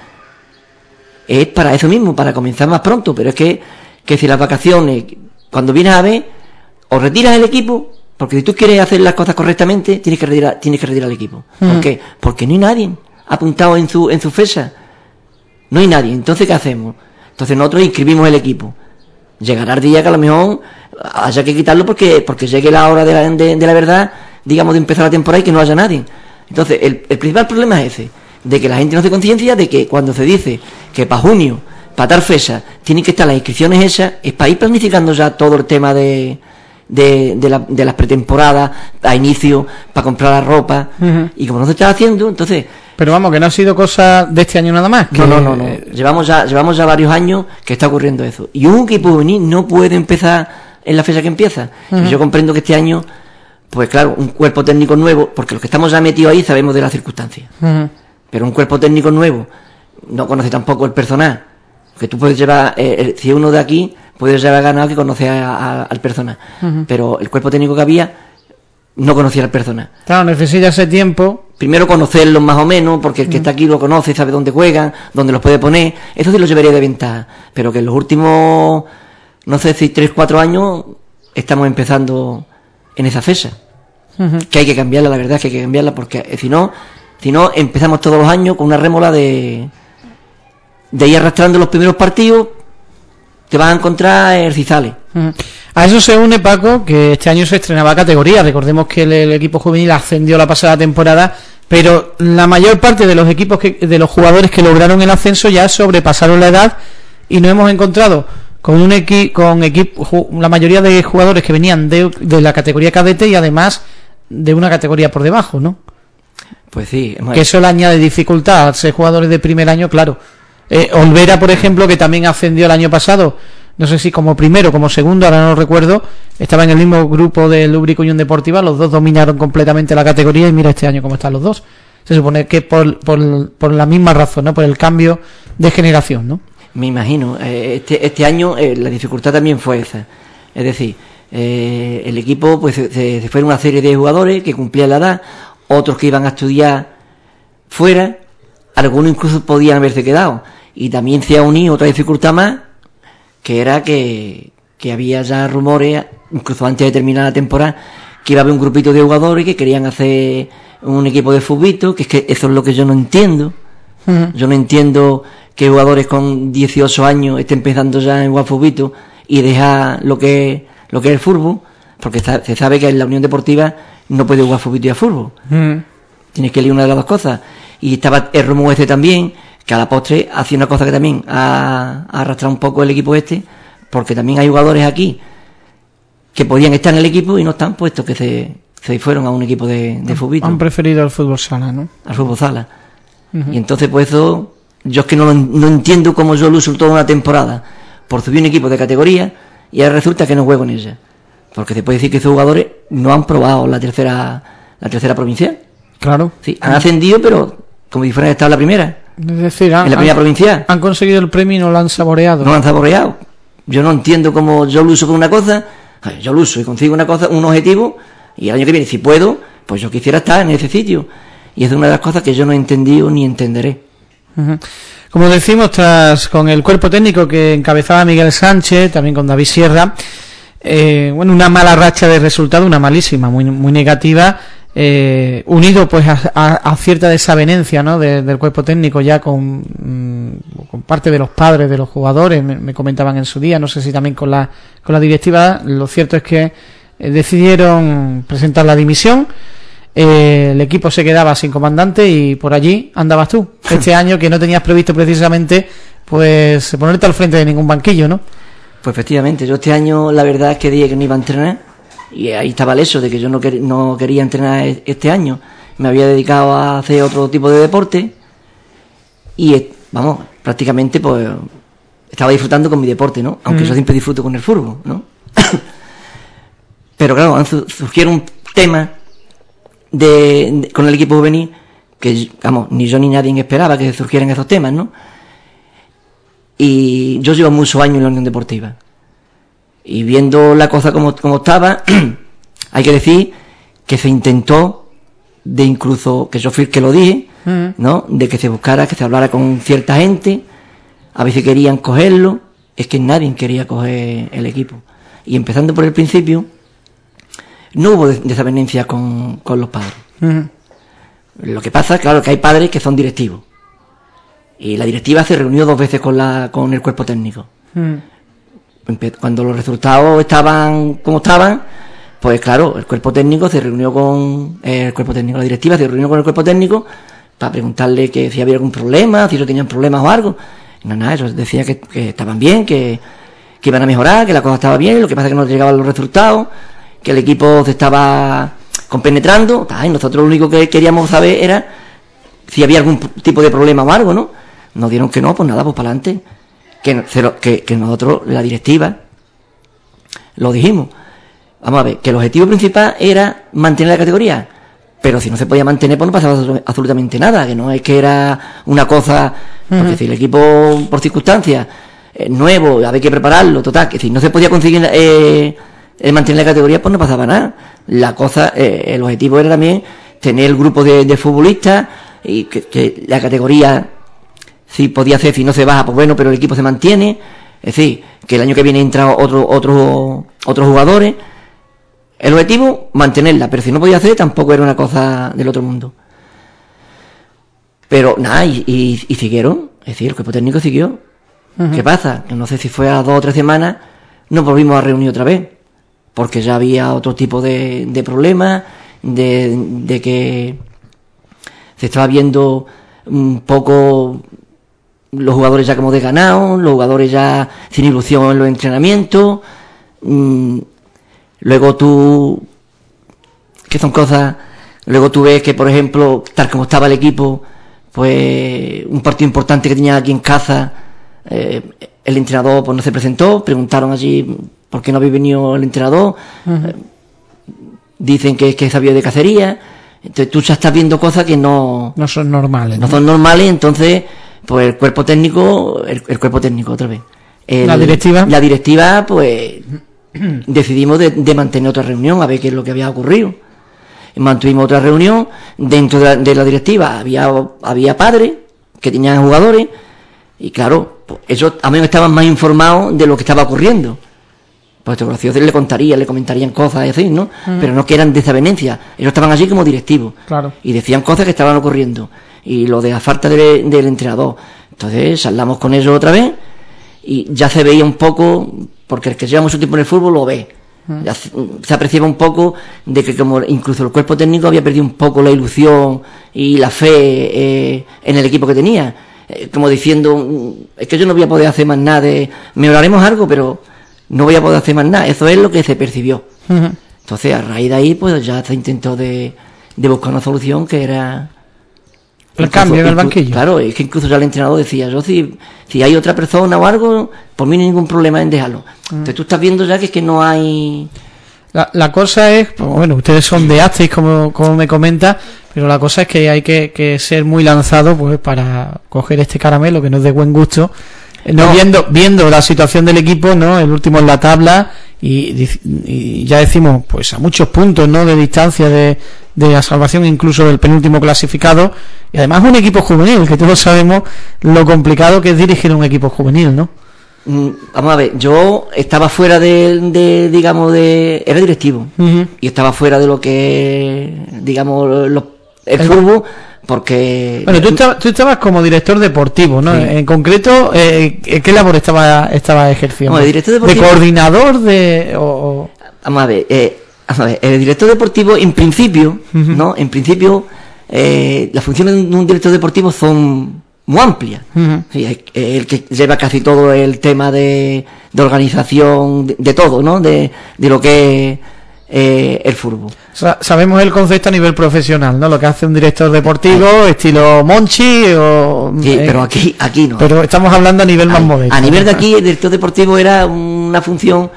es para eso mismo, para comenzar más pronto. Pero es que, que si las vacaciones, cuando vienes a ver, o retiras el equipo, porque si tú quieres hacer las cosas correctamente, tienes que retirar, tienes que retirar el equipo. Uh-huh. ¿Por qué? Porque no hay nadie apuntado en su, en su fecha. No hay nadie. Entonces, ¿qué hacemos? Entonces nosotros inscribimos el equipo. Llegará el día que a lo mejor haya que quitarlo porque, porque llegue la hora de la, de, de la verdad, digamos, de empezar la temporada y que no haya nadie. Entonces, el, el principal problema es ese, de que la gente no se conciencia de que cuando se dice que para junio, para tal fecha, tienen que estar las inscripciones hechas, es para ir planificando ya todo el tema de, de, de, la, de las pretemporadas, a inicio, para comprar la ropa, uh-huh. y como no se está haciendo, entonces... Pero vamos, que no ha sido cosa de este año nada más. Que... No, no, no, no. Llevamos ya, llevamos ya varios años que está ocurriendo eso. Y un equipo juvenil no puede empezar en la fecha que empieza. Uh-huh. Y yo comprendo que este año... Pues claro, un cuerpo técnico nuevo, porque los que estamos ya metidos ahí sabemos de las circunstancias. Uh-huh. Pero un cuerpo técnico nuevo no conoce tampoco el personal. Porque tú puedes llevar, eh, si uno de aquí, puedes llevar ganado que conoce a, a, al personal. Uh-huh. Pero el cuerpo técnico que había no conocía al personal. Claro, necesita ese tiempo. Primero conocerlos más o menos, porque el que uh-huh. está aquí lo conoce, sabe dónde juegan, dónde los puede poner. Eso sí lo llevaría de ventaja. Pero que en los últimos, no sé si tres, cuatro años, estamos empezando... en esa fecha, uh-huh. que hay que cambiarla, la verdad es que hay que cambiarla, porque si no, si no empezamos todos los años con una rémora de de ir arrastrando los primeros partidos, te vas a encontrar el Cizales. Uh-huh. A eso se une, Paco, que este año se estrenaba categoría. Recordemos que el, el equipo juvenil ascendió la pasada temporada, pero la mayor parte de los equipos que, de los jugadores que lograron el ascenso ya sobrepasaron la edad y nos hemos encontrado con un equi con equipo, la mayoría de jugadores que venían de, de la categoría cadete y además de una categoría por debajo, ¿no? Pues sí. Que eso le añade dificultad a ser jugadores de primer año, claro. Eh, Olvera, por ejemplo, que también ascendió el año pasado, no sé si como primero o como segundo, ahora no lo recuerdo, estaba en el mismo grupo del Lubric Unión Deportiva, los dos dominaron completamente la categoría y mira este año cómo están los dos. Se supone que por, por, por la misma razón, ¿no? Por el cambio de generación, ¿no? Me imagino. Eh, este, este año eh, la dificultad también fue esa. Es decir, eh, el equipo, pues se, se fueron una serie de jugadores que cumplían la edad, otros que iban a estudiar fuera, algunos incluso podían haberse quedado. Y también se ha unido otra dificultad más, que era que, que había ya rumores, incluso antes de terminar la temporada, que iba a haber un grupito de jugadores que querían hacer un equipo de fútbol, que es que eso es lo que yo no entiendo. Uh-huh. Yo no entiendo que jugadores con dieciocho años estén empezando ya en jugar fútbol y dejar lo que, lo que es el fútbol, porque está, se sabe que en la Unión Deportiva no puede jugar fútbol y a fútbol. Uh-huh. Tienes que elegir una de las dos cosas. Y estaba el rumor este también, que a la postre hacía una cosa que también ha, ha arrastrado un poco el equipo este, porque también hay jugadores aquí que podían estar en el equipo y no están, puestos que se, se fueron a un equipo de, de fútbol. Han preferido el fútbol sala, ¿no? Al fútbol sala. Uh-huh. Y entonces, pues eso, yo es que no, no entiendo cómo yo lucho toda una temporada por subir un equipo de categoría y ahora resulta que no juego en ella. Porque se puede decir que esos jugadores no han probado la tercera, la tercera provincial. Claro. Sí, han ascendido, pero como si fueran a estar en la primera. Es decir, han, en la primera han, provincial. Han conseguido el premio y no lo han saboreado. No lo han saboreado. Yo no entiendo cómo yo lucho por una cosa, yo lucho y consigo una cosa, un objetivo, y el año que viene, si puedo, pues yo quisiera estar en ese sitio. Y es una de las cosas que yo no he entendido ni entenderé. Uh-huh. Como decimos, tras con el cuerpo técnico que encabezaba Miguel Sánchez, también con David Sierra, eh, bueno, una mala racha de resultado, una malísima, muy muy negativa, eh, unido pues a, a, a cierta desavenencia, ¿no? de, del cuerpo técnico ya con, mmm, con parte de los padres de los jugadores, me, me comentaban en su día, no sé si también con la con la directiva. Lo cierto es que eh, decidieron presentar la dimisión. Eh, el equipo se quedaba sin comandante y por allí andabas tú este año, que no tenías previsto precisamente pues ponerte al frente de ningún banquillo, ¿no? Pues efectivamente, yo este año la verdad es que dije que no iba a entrenar y ahí estaba el eso de que yo no, quer- no quería entrenar este año. Me había dedicado a hacer otro tipo de deporte y vamos, prácticamente pues estaba disfrutando con mi deporte, ¿no? Aunque mm. yo siempre disfruto con el fútbol, ¿no? Pero claro, surgieron temas De, de, con el equipo juvenil que, vamos, ni yo ni nadie esperaba que surgieran esos temas, ¿no? Y yo llevo muchos años en la Unión Deportiva y viendo la cosa como, como estaba, hay que decir que se intentó de incluso, que yo fui el que lo dije, uh-huh. ¿no? De que se buscara, que se hablara con cierta gente, a veces querían cogerlo, es que nadie quería coger el equipo. Y empezando por el principio, no hubo desavenencia con, con los padres. Uh-huh. Lo que pasa, claro, que hay padres que son directivos. Y la directiva se reunió dos veces con la con el cuerpo técnico. Uh-huh. Cuando los resultados estaban como estaban, pues claro, el cuerpo técnico se reunió con eh, el cuerpo técnico, la directiva se reunió con el cuerpo técnico para preguntarle que si había algún problema, si ellos tenían problemas o algo. No, nada, ellos decían que, que estaban bien, que, que iban a mejorar, que la cosa estaba bien, lo que pasa es que no llegaban los resultados, que el equipo se estaba compenetrando, y nosotros lo único que queríamos saber era si había algún tipo de problema o algo, ¿no? Nos dieron que no, pues nada, pues para adelante. Que, que, que nosotros, la directiva, lo dijimos. Vamos a ver, que el objetivo principal era mantener la categoría, pero si no se podía mantener, pues no pasaba absolutamente nada, que no es que era una cosa, porque uh-huh. si el equipo, por circunstancias, es nuevo, había que prepararlo, total, que si no se podía conseguir eh, el mantener la categoría, pues no pasaba nada. La cosa, eh, el objetivo era también tener el grupo de, de futbolistas y que, que la categoría, si podía ser, si no se baja, pues bueno, pero el equipo se mantiene. Es decir, que el año que viene entran otros otro, otros jugadores. El objetivo, mantenerla, pero si no podía hacer, tampoco era una cosa del otro mundo. Pero nada, y, y, y siguieron, es decir, el cuerpo técnico siguió. Uh-huh. ¿Qué pasa? Que no sé si fue a dos o tres semanas, nos volvimos a reunir otra vez. Porque ya había otro tipo de, de problemas, de, de que se estaba viendo un poco los jugadores ya como desganados, los jugadores ya sin ilusión en los entrenamientos. Mm, luego tú, que son cosas, luego tú ves que, por ejemplo, tal como estaba el equipo, pues un partido importante que tenía aquí en casa, eh, el entrenador pues no se presentó, preguntaron allí por qué no había venido el entrenador, uh-huh. eh, dicen que, que sabía de cacería, entonces tú ya estás viendo cosas que no... No son normales. No, ¿no? son normales, entonces, pues el cuerpo técnico, el, el cuerpo técnico otra vez. El, la directiva. La directiva, pues, decidimos de, de mantener otra reunión, a ver qué es lo que había ocurrido. Mantuvimos otra reunión, dentro de la, de la directiva había, había padres que tenían jugadores, y claro, pues ellos a menos estaban más informados de lo que estaba ocurriendo. Pues los graciosos le contarían, le comentarían cosas y así, ¿no? Uh-huh. Pero no que eran desavenencia, ellos estaban allí como directivos. Claro. Y decían cosas que estaban ocurriendo. Y lo de la falta de, del entrenador. Entonces hablamos con ellos otra vez, y ya se veía un poco, porque el que lleva mucho tiempo en el fútbol lo ve. Ya se, se apreciaba un poco de que como incluso el cuerpo técnico había perdido un poco la ilusión y la fe eh, en el equipo que tenía, eh, como diciendo, es que yo no voy a poder hacer más nada, de, mejoraremos algo pero no voy a poder hacer más nada. Eso es lo que se percibió. Uh-huh. Entonces a raíz de ahí pues ya se intentó de, de buscar una solución que era el incluso, cambio en el banquillo. Claro, es que incluso ya el entrenador decía, yo si, si hay otra persona o algo, por mí no hay ningún problema en dejarlo. Mm. Entonces tú estás viendo ya que es que no hay... La, la cosa es, pues, bueno, ustedes son de Asteis, como, como me comenta, pero la cosa es que hay que, que ser muy lanzado pues para coger este caramelo que no es de buen gusto. No, no. Viendo, viendo la situación del equipo, ¿no? El último en la tabla y, y ya decimos, pues a muchos puntos, ¿no? De distancia de, de la salvación, incluso del penúltimo clasificado, y además un equipo juvenil, que todos sabemos lo complicado que es dirigir un equipo juvenil, ¿no? Mm, vamos a ver, yo estaba fuera de, de digamos, de... era directivo, uh-huh. y estaba fuera de lo que, digamos, lo, el, el fútbol... Porque bueno, tú estabas, tú estabas como director deportivo, ¿no? Sí. En concreto, eh, ¿qué labor estaba estaba ejerciendo? No, el director deportivo, ¿de coordinador de o... Vamos a ver, eh, vamos a ver, el director deportivo en principio, uh-huh. ¿no? En principio, eh, las funciones de un director deportivo son muy amplias. Uh-huh. Sí, es el que lleva casi todo el tema de, de organización, de, de todo, ¿no? De, de lo que es eh, el fútbol. Sa- sabemos el concepto a nivel profesional, ¿no? Lo que hace un director deportivo, Ay. estilo Monchi o... Sí, eh, pero aquí aquí no. Pero estamos hablando a nivel más Ay, modesto. A nivel de aquí, el director deportivo era una función...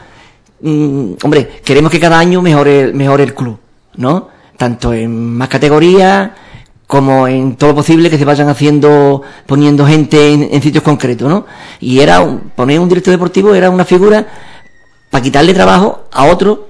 Mmm, hombre, queremos que cada año mejore, mejore el club, ¿no? Tanto en más categorías como en todo lo posible que se vayan haciendo, poniendo gente en, en sitios concretos, ¿no? Y era un, poner un director deportivo era una figura para quitarle trabajo a otro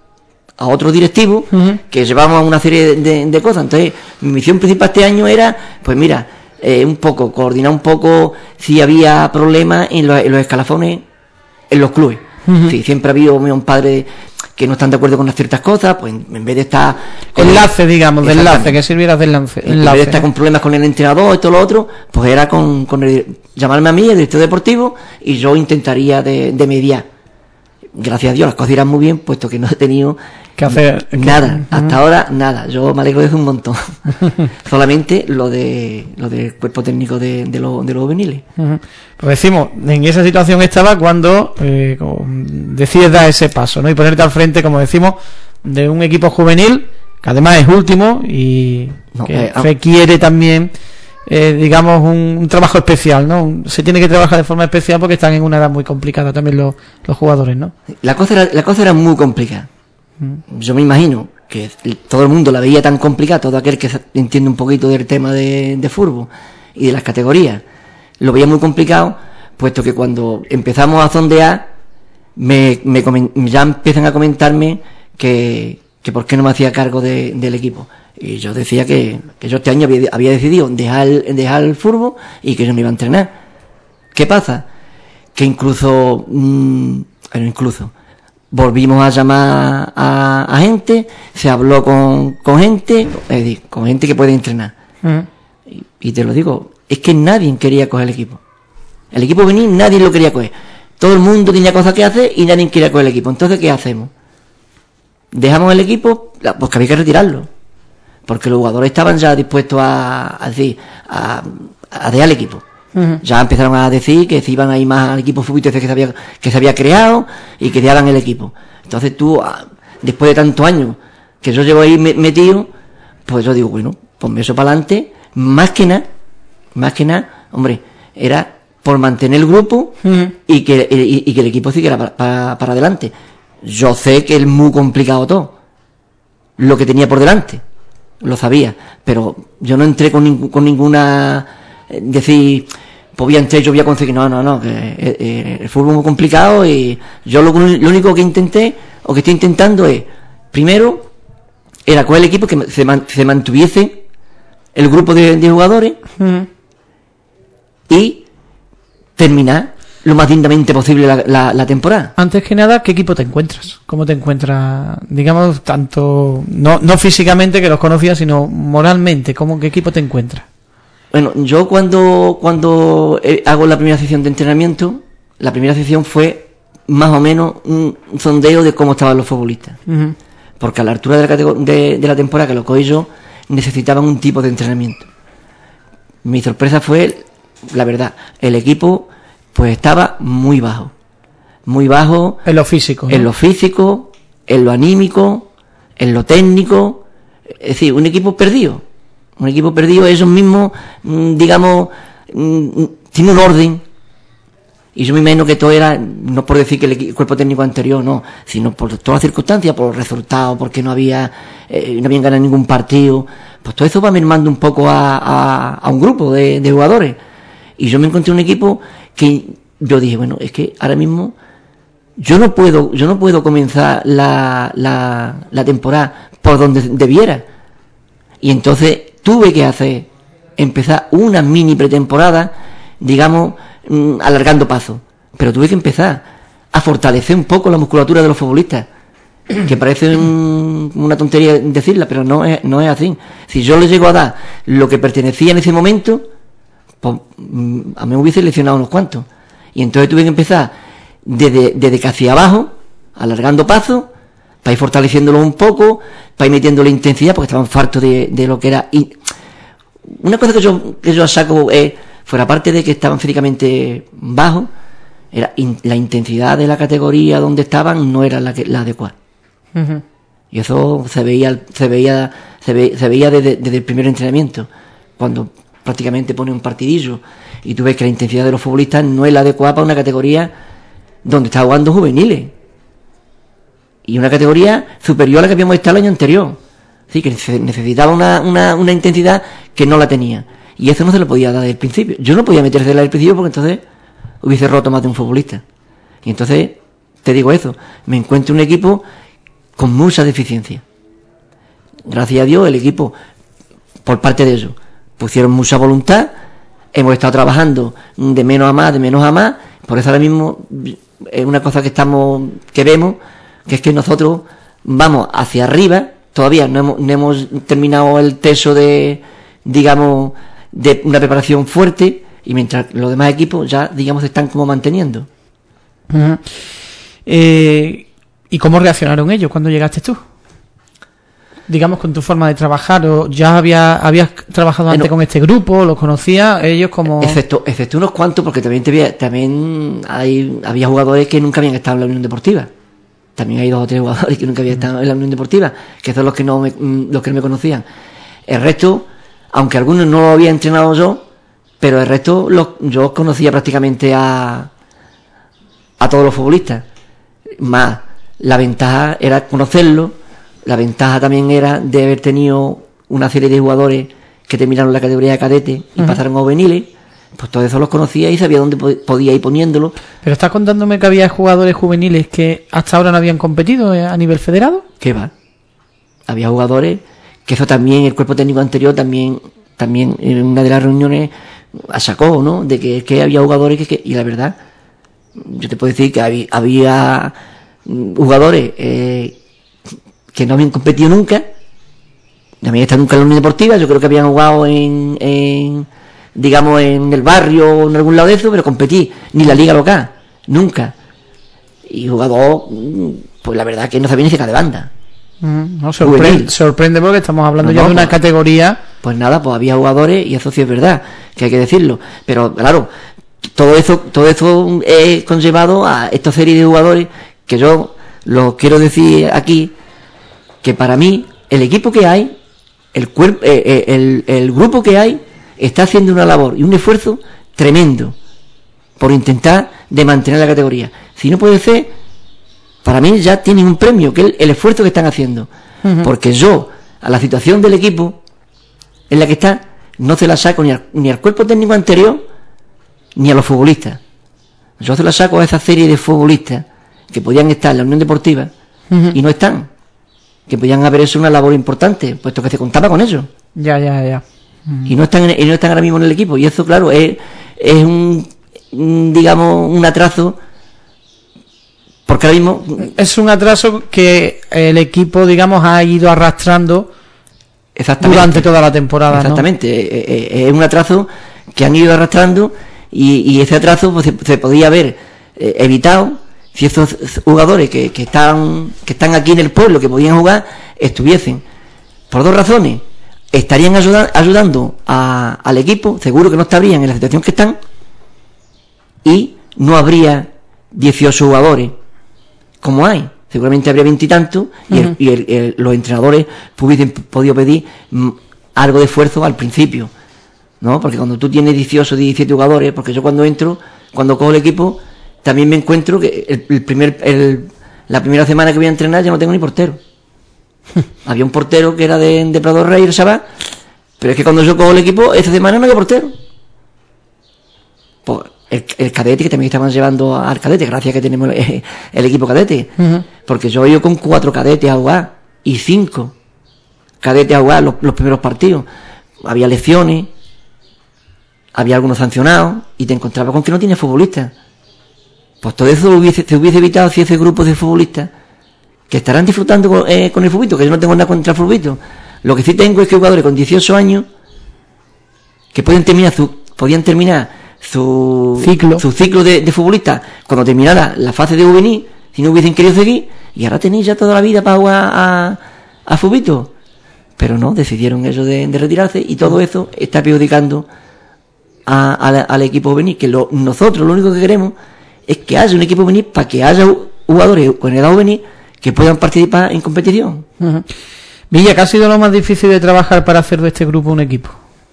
a otro directivo uh-huh. que llevamos una serie de, de, de cosas. Entonces mi misión principal este año era, pues mira, eh, un poco, coordinar un poco si había problemas en, lo, en los escalafones en los clubes. Uh-huh. Sí, siempre ha habido un padre que no están de acuerdo con ciertas cosas, pues en vez de estar... Enlace, el, digamos, de enlace, que sirviera de enlace. En vez de estar con problemas con el entrenador y todo lo otro, pues era con, con el, llamarme a mí, el director deportivo, y yo intentaría de, de mediar. Gracias a Dios las cosas irán muy bien, puesto que no he tenido que hacer nada, que... hasta uh-huh. ahora nada. Yo me alegro de eso un montón. Solamente lo de lo del cuerpo técnico de, de, lo, de los juveniles. Uh-huh. Pues decimos, en esa situación estaba cuando eh, como decides dar ese paso, ¿no? Y ponerte al frente, como decimos, de un equipo juvenil que además es último y no, que eh, requiere también Eh, digamos un, un trabajo especial, ¿no? Se tiene que trabajar de forma especial porque están en una edad muy complicada también los, los jugadores, ¿no? La cosa era, la cosa era muy complicada. Mm. Yo me imagino que todo el mundo la veía tan complicada, todo aquel que entiende un poquito del tema de, de fútbol y de las categorías, lo veía muy complicado, puesto que cuando empezamos a sondear, me, me ya empiezan a comentarme que, que por qué no me hacía cargo de, del equipo. Y yo decía que, que yo este año había, había decidido dejar, dejar el fútbol y que yo no iba a entrenar. ¿Qué pasa? Que incluso, mmm, bueno, incluso, volvimos a llamar a, a gente, se habló con, con gente, es decir, con gente que puede entrenar. Uh-huh. Y, y te lo digo, es que nadie quería coger el equipo. El equipo venía, nadie lo quería coger. Todo el mundo tenía cosas que hacer y nadie quería coger el equipo. Entonces, ¿qué hacemos? Dejamos el equipo, pues que había que retirarlo. Porque los jugadores estaban ya dispuestos a, a decir, a, a dejar el equipo. Uh-huh. Ya empezaron a decir que se iban a ir más al equipo futbolista que se había, que se había creado y que creaban el equipo. Entonces tú, después de tantos años que yo llevo ahí metido, pues yo digo, bueno, ponme eso para adelante, más que nada, más que nada, hombre, era por mantener el grupo uh-huh. y, que, y, y que el equipo siguiera para, para, para adelante. Yo sé que es muy complicado todo, lo que tenía por delante, lo sabía, pero yo no entré con, ning- con ninguna, eh, decir, pues voy a entrar, yo voy a conseguir, no, no, no, que eh, eh, el fútbol es muy complicado y yo lo, lo único que intenté, o que estoy intentando es, primero, era con el equipo que se, man, se mantuviese el grupo de, de jugadores uh-huh. y terminar lo más dignamente posible la, la, la temporada. Antes que nada, ¿qué equipo te encuentras? ¿Cómo te encuentras, digamos, tanto, no, no físicamente que los conocías, sino moralmente? ¿Cómo, qué equipo te encuentras? Bueno, yo cuando, cuando hago la primera sesión de entrenamiento, la primera sesión fue más o menos un sondeo de cómo estaban los futbolistas. Uh-huh. Porque a la altura de la, categor- de, de la temporada que lo cogí yo, necesitaban un tipo de entrenamiento. Mi sorpresa fue, la verdad, el equipo pues estaba muy bajo. Muy bajo. En lo físico. En ¿no? lo físico, en lo anímico, en lo técnico. Es decir, un equipo perdido. Un equipo perdido, ellos mismos, digamos, tiene un orden. Y yo me imagino que todo era, no por decir que el, equipo, el cuerpo técnico anterior, no, sino por todas las circunstancias, por los resultados, porque no había, eh, no habían ganado ningún partido. Pues todo eso va mermando un poco a, a, a un grupo de, de jugadores. Y yo me encontré un equipo que yo dije, bueno, es que ahora mismo yo no puedo, yo no puedo comenzar la, la, la temporada por donde debiera. Y entonces tuve que hacer, empezar una mini pretemporada, digamos, mmm, alargando pasos. Pero tuve que empezar a fortalecer un poco la musculatura de los futbolistas. Que parece un, una tontería decirla, pero no es, no es así. Si yo les llego a dar lo que pertenecía en ese momento, pues a mí me hubiese lesionado unos cuantos. Y entonces tuve que empezar desde, desde casi abajo, alargando pasos, para ir fortaleciéndolo un poco, para ir metiéndole intensidad, porque estaban fartos de, de lo que era. Y una cosa que yo, que yo saco es, fuera parte de que estaban físicamente bajos, era in, la intensidad de la categoría donde estaban no era la, que, la adecuada. Uh-huh. Y eso se veía, se veía, se, ve, se veía desde, desde el primer entrenamiento, cuando prácticamente pone un partidillo y tú ves que la intensidad de los futbolistas no es la adecuada para una categoría donde está jugando juveniles y una categoría superior a la que habíamos estado el año anterior. Así que necesitaba una, una, una intensidad que no la tenía, y eso no se lo podía dar desde el principio. Yo no podía meterse desde el principio porque entonces hubiese roto más de un futbolista. Y entonces te digo eso, me encuentro un equipo con mucha deficiencia. Gracias a Dios el equipo, por parte de ellos, pusieron mucha voluntad, hemos estado trabajando de menos a más, de menos a más, por eso ahora mismo es una cosa que estamos, que vemos, que es que nosotros vamos hacia arriba, todavía no hemos, no hemos terminado el teso de, digamos, de una preparación fuerte, y mientras los demás equipos ya, digamos, se están como manteniendo. Uh-huh. Eh, ¿Y cómo reaccionaron ellos cuando llegaste tú? Digamos, con tu forma de trabajar, o ya había, habías trabajado antes bueno, con este grupo, los conocías, ellos como... Excepto, excepto unos cuantos, porque también te había, también hay, había jugadores que nunca habían estado en la Unión Deportiva. También hay dos o tres jugadores que nunca habían estado en la Unión Deportiva, que son los que no me, los que no me conocían. El resto, aunque algunos no lo había entrenado yo, pero el resto los, yo conocía prácticamente a, a todos los futbolistas. Más, la ventaja era conocerlos. La ventaja también era de haber tenido una serie de jugadores que terminaron la categoría de cadete y uh-huh. pasaron a juveniles. Pues todo eso los conocía y sabía dónde podía ir poniéndolo. Pero estás contándome que había jugadores juveniles que hasta ahora no habían competido a nivel federado. ¿Qué va? Había jugadores que eso también, el cuerpo técnico anterior también, también en una de las reuniones achacó, ¿no? De que, que había jugadores que, que... Y la verdad, yo te puedo decir que había, había jugadores... Eh, que no habían competido nunca, no habían estado nunca en la Unión Deportiva, yo creo que habían jugado en, en digamos, en el barrio o en algún lado de eso, pero competí, ni la liga local, nunca. Y jugador, pues la verdad que no sabía ni siquiera de banda. Mm, no, sorprende, sorprende porque estamos hablando no, ya no, de una pues, categoría pues nada, pues había jugadores, y eso sí es verdad, que hay que decirlo, pero claro, todo eso, todo eso es conllevado a esta serie de jugadores que yo lo quiero decir aquí, que para mí el equipo que hay, el, cuerpo, eh, el, el grupo que hay, está haciendo una labor y un esfuerzo tremendo por intentar de mantener la categoría. Si no puede ser, para mí ya tienen un premio, que es el, el esfuerzo que están haciendo. Uh-huh. Porque yo, a la situación del equipo en la que está, no se la saco ni al, ni al cuerpo técnico anterior, ni a los futbolistas. Yo se la saco a esa serie de futbolistas que podían estar en la Unión Deportiva uh-huh. y no están. Que podían haber hecho una labor importante, puesto que se contaba con ellos. Ya, ya, ya. Uh-huh. Y no están y no están ahora mismo en el equipo. Y eso, claro, es, es un, un, digamos, un atraso. Porque ahora mismo... Es un atraso que el equipo, digamos, ha ido arrastrando durante toda la temporada. Exactamente. ¿No? Es un atraso que han ido arrastrando y, y ese atraso pues, se, se podía haber eh, evitado si esos jugadores que, que, están, que están aquí en el pueblo, que podían jugar, estuviesen. Por dos razones. Estarían ayuda, ayudando a, al equipo, seguro que no estarían en la situación que están, y no habría dieciocho jugadores como hay, seguramente habría veintitantos y, uh-huh. y, el, y el, los entrenadores hubiesen podido pedir m, algo de esfuerzo al principio, ¿no? Porque cuando tú tienes dieciocho, diecisiete jugadores, porque yo cuando entro, cuando cojo el equipo, también me encuentro que el, el primer el, la primera semana que voy a entrenar ya no tengo ni portero. Había un portero que era de, de Prado Rey, el Sabá, pero es que cuando yo cojo el equipo, esta semana no había portero. Pues El, el cadete, que también estaban llevando al cadete, gracias que tenemos el, el equipo cadete, uh-huh. porque yo he ido con cuatro cadetes a jugar y cinco cadetes a jugar los, los primeros partidos. Había lesiones, había algunos sancionados y te encontrabas con que no tienes futbolistas. Pues todo eso hubiese, se hubiese evitado si ese grupo de futbolistas que estarán disfrutando con, eh, con el futbolito, que yo no tengo nada contra el futbolito. Lo que sí tengo es que jugadores con dieciocho años que pueden terminar su, podían terminar su ciclo, su ciclo de, de futbolista cuando terminara la fase de juvenil, si no hubiesen querido seguir, y ahora tenéis ya toda la vida para jugar a, a futbolito. Pero no, decidieron ellos de, de retirarse, y todo eso está perjudicando a, a la, al equipo juvenil, que lo, nosotros lo único que queremos es que haya un equipo juvenil para que haya jugadores con edad juvenil que puedan participar en competición. Uh-huh. Villa, ¿qué ha sido lo más difícil de trabajar para hacer de este grupo un equipo?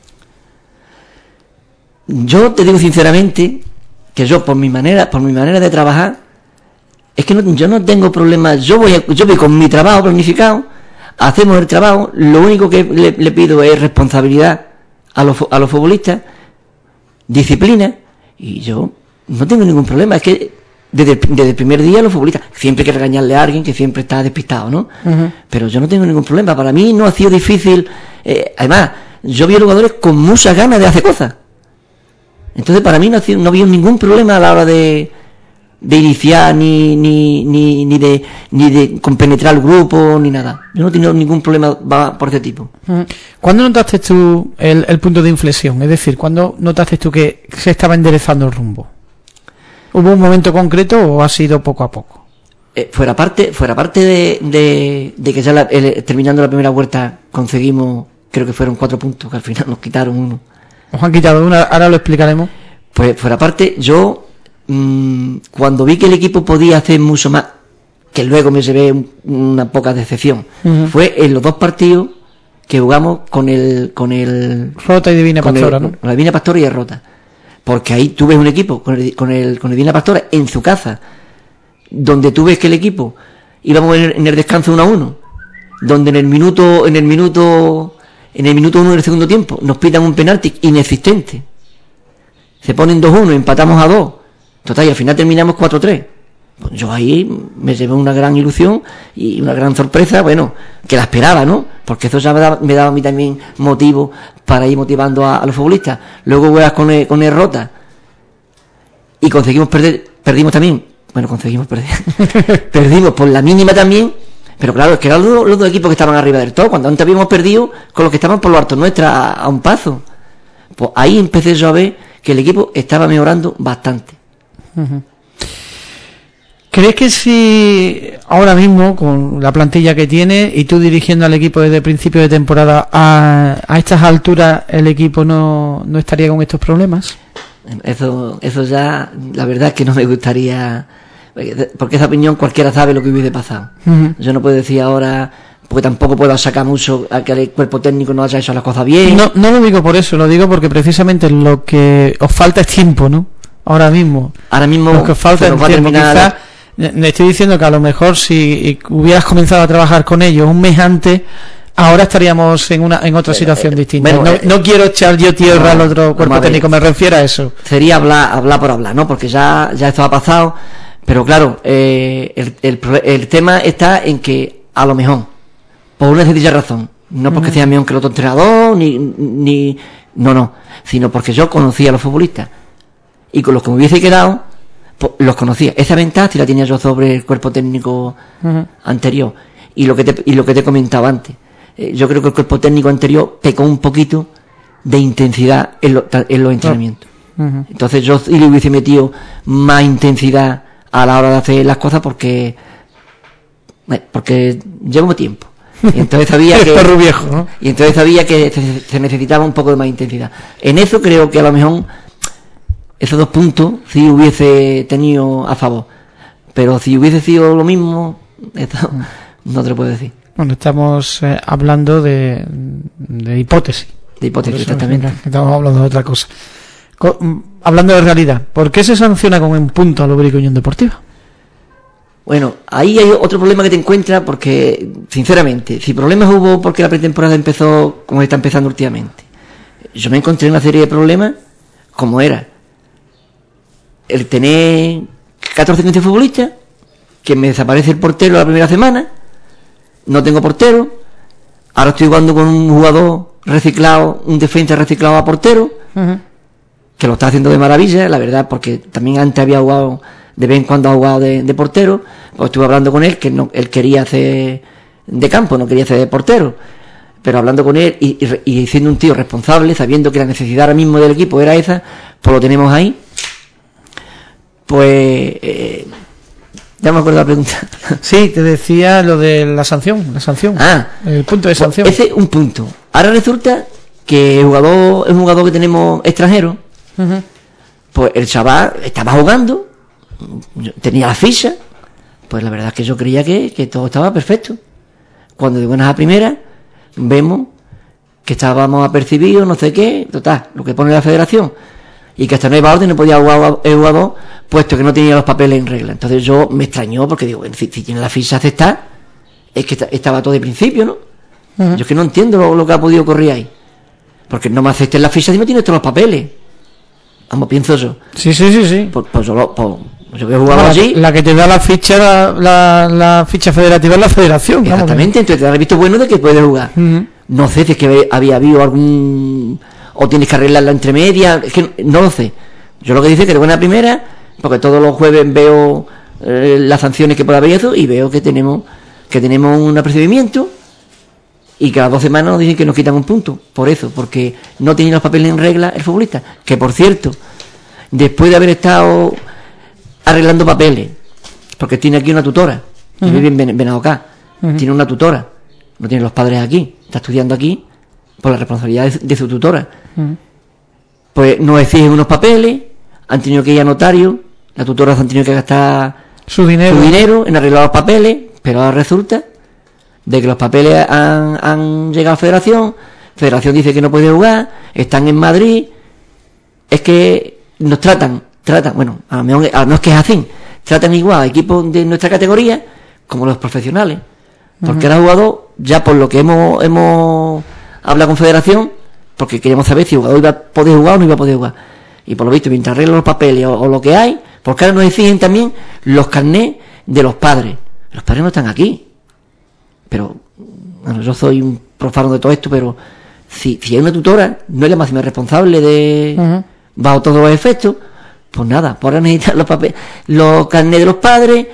Yo te digo sinceramente que yo por mi manera, por mi manera de trabajar, es que no, yo no tengo problemas. Yo voy, a, yo voy con mi trabajo planificado, hacemos el trabajo. Lo único que le, le pido es responsabilidad a los a los futbolistas, disciplina, y yo no tengo ningún problema. Es que desde, desde el primer día los futbolistas, siempre hay que regañarle a alguien que siempre está despistado, ¿no? Uh-huh. Pero yo no tengo ningún problema. Para mí no ha sido difícil. Eh, además, yo vi a los jugadores con muchas ganas de hacer cosas. Entonces para mí no, no había ningún problema a la hora de, de iniciar ni ni ni ni de ni de compenetrar el grupo ni nada. Yo no he tenido ningún problema por ese tipo. ¿Cuándo notaste tú el, el punto de inflexión? Es decir, ¿cuándo notaste tú que se estaba enderezando el rumbo? ¿Hubo un momento concreto o ha sido poco a poco? Eh, fuera parte fuera parte de, de, de que ya la, el, terminando la primera vuelta conseguimos, creo que fueron cuatro puntos, que al final nos quitaron uno. Nos han quitado una, ahora lo explicaremos. Pues fuera parte, yo mmm, cuando vi que el equipo podía hacer mucho más, que luego me llevé un, una poca decepción, uh-huh. fue en los dos partidos que jugamos con el con el Rota y Divina Pastora, el, ¿no? Con la Divina Pastora y el Rota, porque ahí tú ves un equipo con el con el con el Divina Pastora en su casa, donde tú ves que el equipo íbamos en el, en el descanso uno a uno, donde en el minuto en el minuto En el minuto uno del segundo tiempo nos pitan un penalti inexistente. Se ponen dos uno, empatamos a dos. Total, y al final terminamos cuatro tres. Pues yo ahí me llevé una gran ilusión y una gran sorpresa, bueno, que la esperaba, ¿no? Porque eso ya me daba, me daba a mí también motivo para ir motivando a, a los futbolistas. Luego juegas con el, con el Rota y conseguimos perder, perdimos también. Bueno, conseguimos perder. Perdimos por la mínima también. Pero claro, es que eran los, los dos equipos que estaban arriba del todo. Cuando antes habíamos perdido con los que estaban por lo alto nuestra a, a un paso. Pues ahí empecé yo a ver que el equipo estaba mejorando bastante. Uh-huh. ¿Crees que si ahora mismo, con la plantilla que tiene y tú dirigiendo al equipo desde el principio de temporada, a, a estas alturas el equipo no, no estaría con estos problemas? Eso, eso ya, la verdad es que no me gustaría, porque esa opinión cualquiera sabe lo que hubiese pasado. Uh-huh. Yo no puedo decir ahora, porque tampoco puedo sacar mucho a que el cuerpo técnico no haya hecho las cosas bien. No, no lo digo por eso, lo digo porque precisamente lo que os falta es tiempo, ¿no? Ahora mismo. Ahora mismo. Lo que os falta es tiempo. Quizás, le estoy diciendo que a lo mejor si hubieras comenzado a trabajar con ellos un mes antes, ahora estaríamos en una en otra situación eh, distinta. Bueno, no, eh, no quiero echar yo tierra no, al otro cuerpo técnico, me refiero a eso. Sería hablar hablar por hablar, ¿no? Porque ya ya esto ha pasado, pero claro, eh, el, el, el tema está en que a lo mejor, por una sencilla razón, no porque uh-huh. sea mejor que el otro entrenador, ni, ni no, no, sino porque yo conocía a los futbolistas y con los que me hubiese quedado los conocía. Esa ventaja sí la tenía yo sobre el cuerpo técnico uh-huh. anterior. Y lo que te, y lo que te comentaba antes. Eh, yo creo que el cuerpo técnico anterior pecó un poquito de intensidad en, lo, en los entrenamientos. Uh-huh. Entonces yo sí le hubiese metido más intensidad a la hora de hacer las cosas porque eh, porque llevo tiempo. Y entonces sabía que perro viejo, ¿no? Y entonces sabía que se, se necesitaba un poco de más intensidad. En eso creo que a lo mejor esos dos puntos sí hubiese tenido a favor, pero si hubiese sido lo mismo, esto no te lo puedo decir. Bueno, estamos eh, hablando de, de hipótesis. De hipótesis, exactamente. Estamos hablando de otra cosa. Con, hablando de realidad, ¿por qué se sanciona con un punto a Lubrica Unión Deportiva? Bueno, ahí hay otro problema que te encuentras porque, sinceramente, si problemas hubo porque la pretemporada empezó como está empezando últimamente, yo me encontré una serie de problemas como era el tener catorce quince futbolistas, que me desaparece el portero la primera semana, no tengo portero, ahora estoy jugando con un jugador reciclado, un defensa reciclado a portero, uh-huh. que lo está haciendo de maravilla, la verdad, porque también antes había jugado, de vez en cuando ha jugado de, de portero, pues estuve hablando con él, que no, él quería hacer de campo, no quería hacer de portero, pero hablando con él y, y, y siendo un tío responsable, sabiendo que la necesidad ahora mismo del equipo era esa, pues lo tenemos ahí. Pues eh, ya me acuerdo la pregunta. Sí, te decía lo de la sanción, la sanción. Ah, el punto de sanción. Pues ese es un punto. Ahora resulta que el jugador, el jugador que tenemos extranjero, uh-huh. pues el chaval estaba jugando, tenía la ficha, pues la verdad es que yo creía que, que todo estaba perfecto. Cuando de buenas a primeras vemos que estábamos apercibidos, no sé qué, total, lo que pone la federación. Y que hasta nueva orden no podía jugar el jugador puesto que no tenía los papeles en regla. Entonces yo me extrañó porque digo, bueno, si, si tiene la ficha aceptada, es que estaba todo de principio, ¿no? Uh-huh. Yo es que no entiendo lo, lo que ha podido ocurrir ahí. Porque no me acepten la ficha si no tiene todos los papeles. Vamos, pienso yo. Sí, sí, sí, sí. Pues, pues yo, pues, yo voy a jugar allí. La que te da la ficha, la, la, la ficha federativa es la federación. Exactamente, entonces te da el visto bueno de que puedes jugar. Uh-huh. No sé si es que había habido algún... o tienes que arreglar la entremedia, es que no lo sé. Yo lo que dice es que de buena primera, porque todos los jueves veo eh, las sanciones que puede haber eso y veo que tenemos que tenemos un apercibimiento y que a las dos semanas nos dicen que nos quitan un punto por eso, porque no tenía los papeles en regla el futbolista, que por cierto, después de haber estado arreglando papeles, porque tiene aquí una tutora, uh-huh. que vive en Benadocá, uh-huh. tiene una tutora, no tiene los padres aquí, está estudiando aquí por la responsabilidad de, de su tutora. Uh-huh. Pues nos exigen unos papeles, han tenido que ir a notario, la tutora se han tenido que gastar su dinero, su dinero en arreglar los papeles, pero ahora resulta de que los papeles han, han llegado a Federación, Federación dice que no puede jugar, están en Madrid, es que nos tratan, tratan, bueno, a lo mejor, a lo mejor es que es así, tratan igual a equipos de nuestra categoría como los profesionales, porque uh-huh. ahora jugador, ya por lo que hemos hemos hablado con Federación, porque queríamos saber si el jugador iba a poder jugar o no iba a poder jugar, y por lo visto mientras arreglan los papeles o, o lo que hay, porque ahora nos exigen también los carnés de los padres, los padres no están aquí, pero bueno, yo soy un profano de todo esto, pero si, si hay una tutora, no es la máxima responsable de uh-huh. bajo todos los efectos, pues nada, por ahora necesitan los papeles, los carnés de los padres,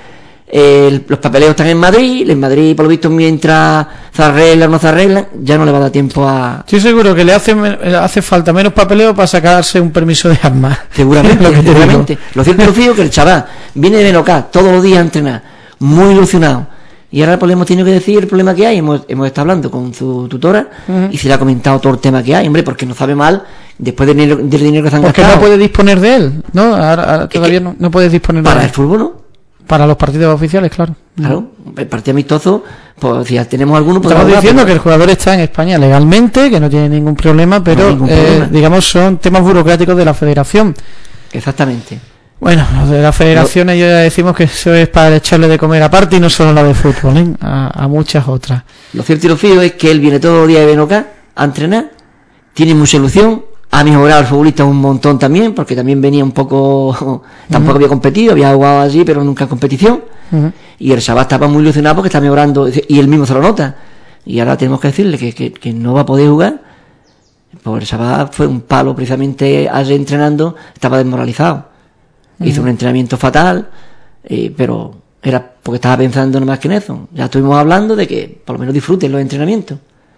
eh, los papeleos están en Madrid, en Madrid por lo visto mientras se arreglan o no se arreglan, ya no le va a dar tiempo a... Estoy seguro que le hace, le hace falta menos papeleo para sacarse un permiso de armas. Seguramente, lo, que seguramente. Lo cierto, Rocío, que el chaval viene de Benocá todos los días a entrenar, muy ilusionado. Y ahora pues le hemos tenido que decir el problema que hay, hemos, hemos estado hablando con su tutora uh-huh. y se le ha comentado todo el tema que hay, hombre, porque no sabe mal después del dinero, del dinero que se han porque gastado. Porque no puede disponer de él, ¿no? Ahora, ahora todavía no, no puede disponer de él. Para el fútbol, ¿no? Para los partidos oficiales, claro. Claro, el partido amistoso, pues si ya tenemos alguno... Estamos jugar, diciendo pero... que el jugador está en España legalmente, que no tiene ningún problema, pero no ningún eh, problema. digamos son temas burocráticos de la federación. Exactamente. Bueno, los de las federaciones lo... ya decimos que eso es para echarle de comer aparte y no solo la de fútbol, ¿eh? a, a muchas otras. Lo cierto y lo fío es que él viene todos los días de Benocá a entrenar, tiene mucha ilusión, ha mejorado el futbolista un montón también, porque también venía un poco, tampoco uh-huh. había competido, había jugado allí, pero nunca en competición, uh-huh. y el chaval estaba muy ilusionado porque está mejorando, y él mismo se lo nota, y ahora tenemos que decirle que, que, que no va a poder jugar, porque el chaval fue un palo precisamente ayer entrenando, estaba desmoralizado. Hizo un entrenamiento fatal, eh, pero era porque estaba pensando nomás que en eso. Ya estuvimos hablando de que por lo menos disfruten los entrenamientos.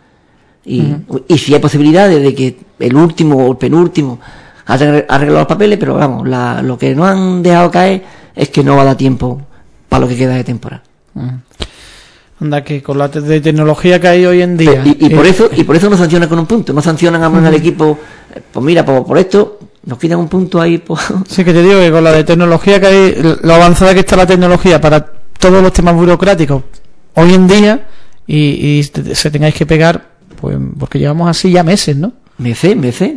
Y, uh-huh. y si hay posibilidades de que el último o el penúltimo hayan arreglado los papeles, pero vamos, la, lo que no han dejado caer es que no va a dar tiempo para lo que queda de temporada. Uh-huh. Anda, que con la te- de tecnología que hay hoy en día. Y, y, eh, por eso y por eso no sancionan con un punto. No sancionan a uh-huh. al equipo, pues mira, por, por esto... Nos quitan un punto ahí. Pues. Sí, que te digo que con la de tecnología que hay, lo avanzada que está la tecnología para todos los temas burocráticos hoy en día, y, y se tengáis que pegar, pues porque llevamos así ya meses, ¿no? Meses, meses.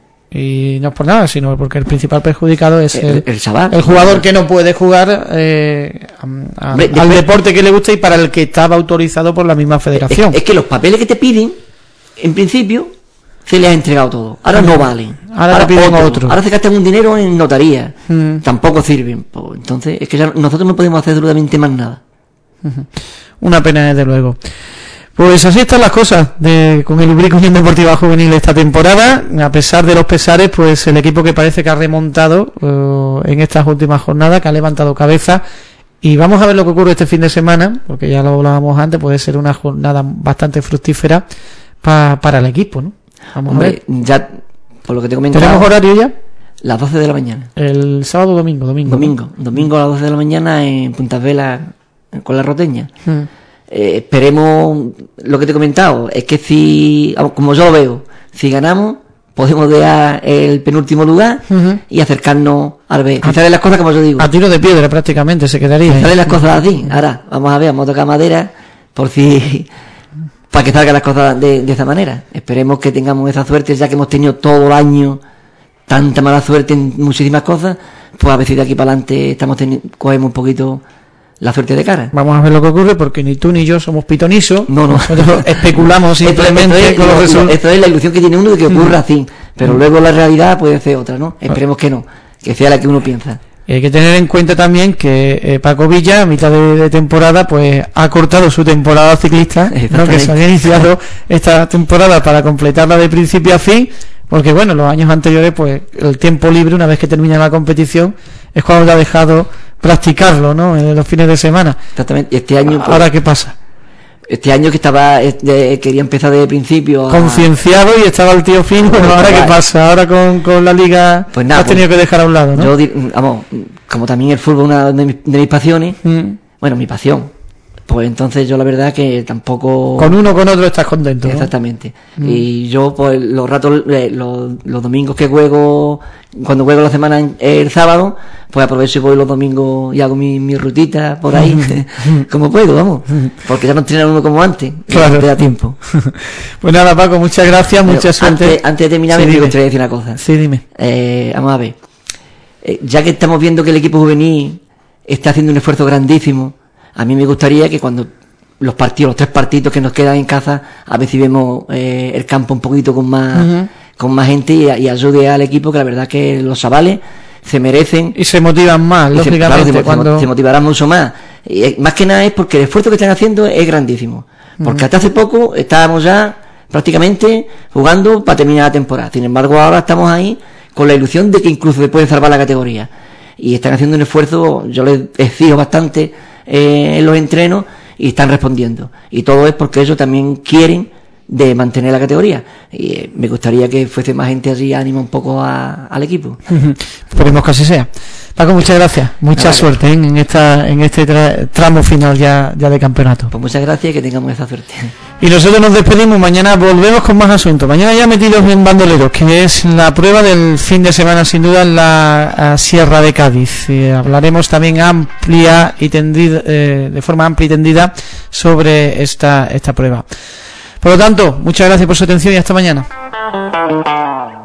Y no es por nada, sino porque el principal perjudicado es el, el, el, chaval, el jugador que no puede jugar eh, a, a, Hombre, al después, deporte que le gusta y para el que estaba autorizado por la misma federación. Es, es que los papeles que te piden, en principio, se les ha entregado todo. Ahora no valen. Ahora, ahora te piden otro. otro. Ahora se gastan un dinero en notaría. Mm. Tampoco sirven. Pues, entonces, es que ya nosotros no podemos hacer absolutamente más nada. Uh-huh. Una pena, desde luego. Pues así están las cosas de, con el Ubrique Unión Deportiva Juvenil esta temporada. A pesar de los pesares, pues el equipo que parece que ha remontado uh, en estas últimas jornadas, que ha levantado cabeza. Y vamos a ver lo que ocurre este fin de semana, porque ya lo hablábamos antes, puede ser una jornada bastante fructífera pa, para el equipo, ¿no? Vamos Hombre, a ver. Ya, por lo que te comentaba. ¿Tenemos horario ya? Las doce de la mañana. El sábado o domingo, domingo. Domingo, ¿no? Domingo a las doce de la mañana en Puntas Velas con la Roteña. Hmm. Eh, esperemos, lo que te he comentado, es que si, como yo lo veo, si ganamos, podemos dejar el penúltimo lugar uh-huh. y acercarnos al B. Quizás de las cosas como yo digo. A tiro de piedra prácticamente se quedaría. Quizás de las cosas así. Ahora, vamos a ver, vamos a tocar madera, por si... para que salgan las cosas de, de esa manera. Esperemos que tengamos esa suerte, ya que hemos tenido todo el año tanta mala suerte en muchísimas cosas, pues a ver si de aquí para adelante estamos teni- cogemos un poquito la suerte de cara. Vamos a ver lo que ocurre, porque ni tú ni yo somos pitonisos. No, no. Nosotros especulamos simplemente esto, esto, con es, los resultados. Esto es la ilusión que tiene uno de que ocurra mm. así, pero mm. luego la realidad puede ser otra, ¿no? Esperemos que no, que sea la que uno piensa. Y hay que tener en cuenta también que eh, Paco Villa, a mitad de, de temporada, pues ha cortado su temporada ciclista, ¿no? Que se había iniciado esta temporada para completarla de principio a fin, porque bueno, los años anteriores, pues el tiempo libre, una vez que termina la competición, es cuando ya ha dejado practicarlo, ¿no? En los fines de semana. Exactamente. Y este año, pues, ¿ahora qué pasa? Este año que estaba eh, quería empezar de principio a... concienciado y estaba el tío fino, pero ahora qué pasa, ahora con, con la liga pues nada, has tenido pues, que dejar a un lado, ¿no? Yo, vamos, como también el fútbol es una de mis, de mis pasiones, mm. bueno, mi pasión, pues entonces yo la verdad que tampoco... Con uno o con otro estás contento, ¿no? Exactamente. Mm. Y yo pues los ratos, eh, los, los domingos que juego, cuando juego la semana el sábado, pues aprovecho y voy los domingos y hago mi, mi rutita por ahí, como puedo, vamos, porque ya no entrena uno como antes, claro. Te da tiempo. Pues nada, Paco, muchas gracias, pero mucha suerte. Antes, antes de terminar, sí, me gustaría decir una cosa. Sí, dime. Eh, vamos a ver, eh, ya que estamos viendo que el equipo juvenil está haciendo un esfuerzo grandísimo, a mí me gustaría que cuando los partidos, los tres partidos que nos quedan en casa, a ver si vemos eh, el campo un poquito con más, uh-huh. con más gente y, y ayude al equipo, que la verdad que los chavales se merecen y se motivan más, lógicamente, se, claro, cuando... se motivarán mucho más, y más que nada es porque el esfuerzo que están haciendo es grandísimo, porque uh-huh. hasta hace poco estábamos ya prácticamente jugando para terminar la temporada, sin embargo ahora estamos ahí con la ilusión de que incluso se pueden salvar la categoría, y están haciendo un esfuerzo, yo les exijo bastante eh, en los entrenos y están respondiendo. Y todo es porque ellos también quieren de mantener la categoría. Y eh, me gustaría que fuese más gente allí, anima un poco a, al equipo. Esperemos que así sea. Paco, muchas gracias, mucha Nada, suerte ¿eh? en esta en este tra tramo final ya, ya de campeonato. Pues muchas gracias y que tengamos esa suerte. Y nosotros nos despedimos, mañana volvemos con más asuntos. Mañana ya metidos en bandoleros, que es la prueba del fin de semana sin duda en la Sierra de Cádiz. Eh, hablaremos también amplia y tendida, eh, de forma amplia y tendida sobre esta, esta prueba. Por lo tanto, muchas gracias por su atención y hasta mañana.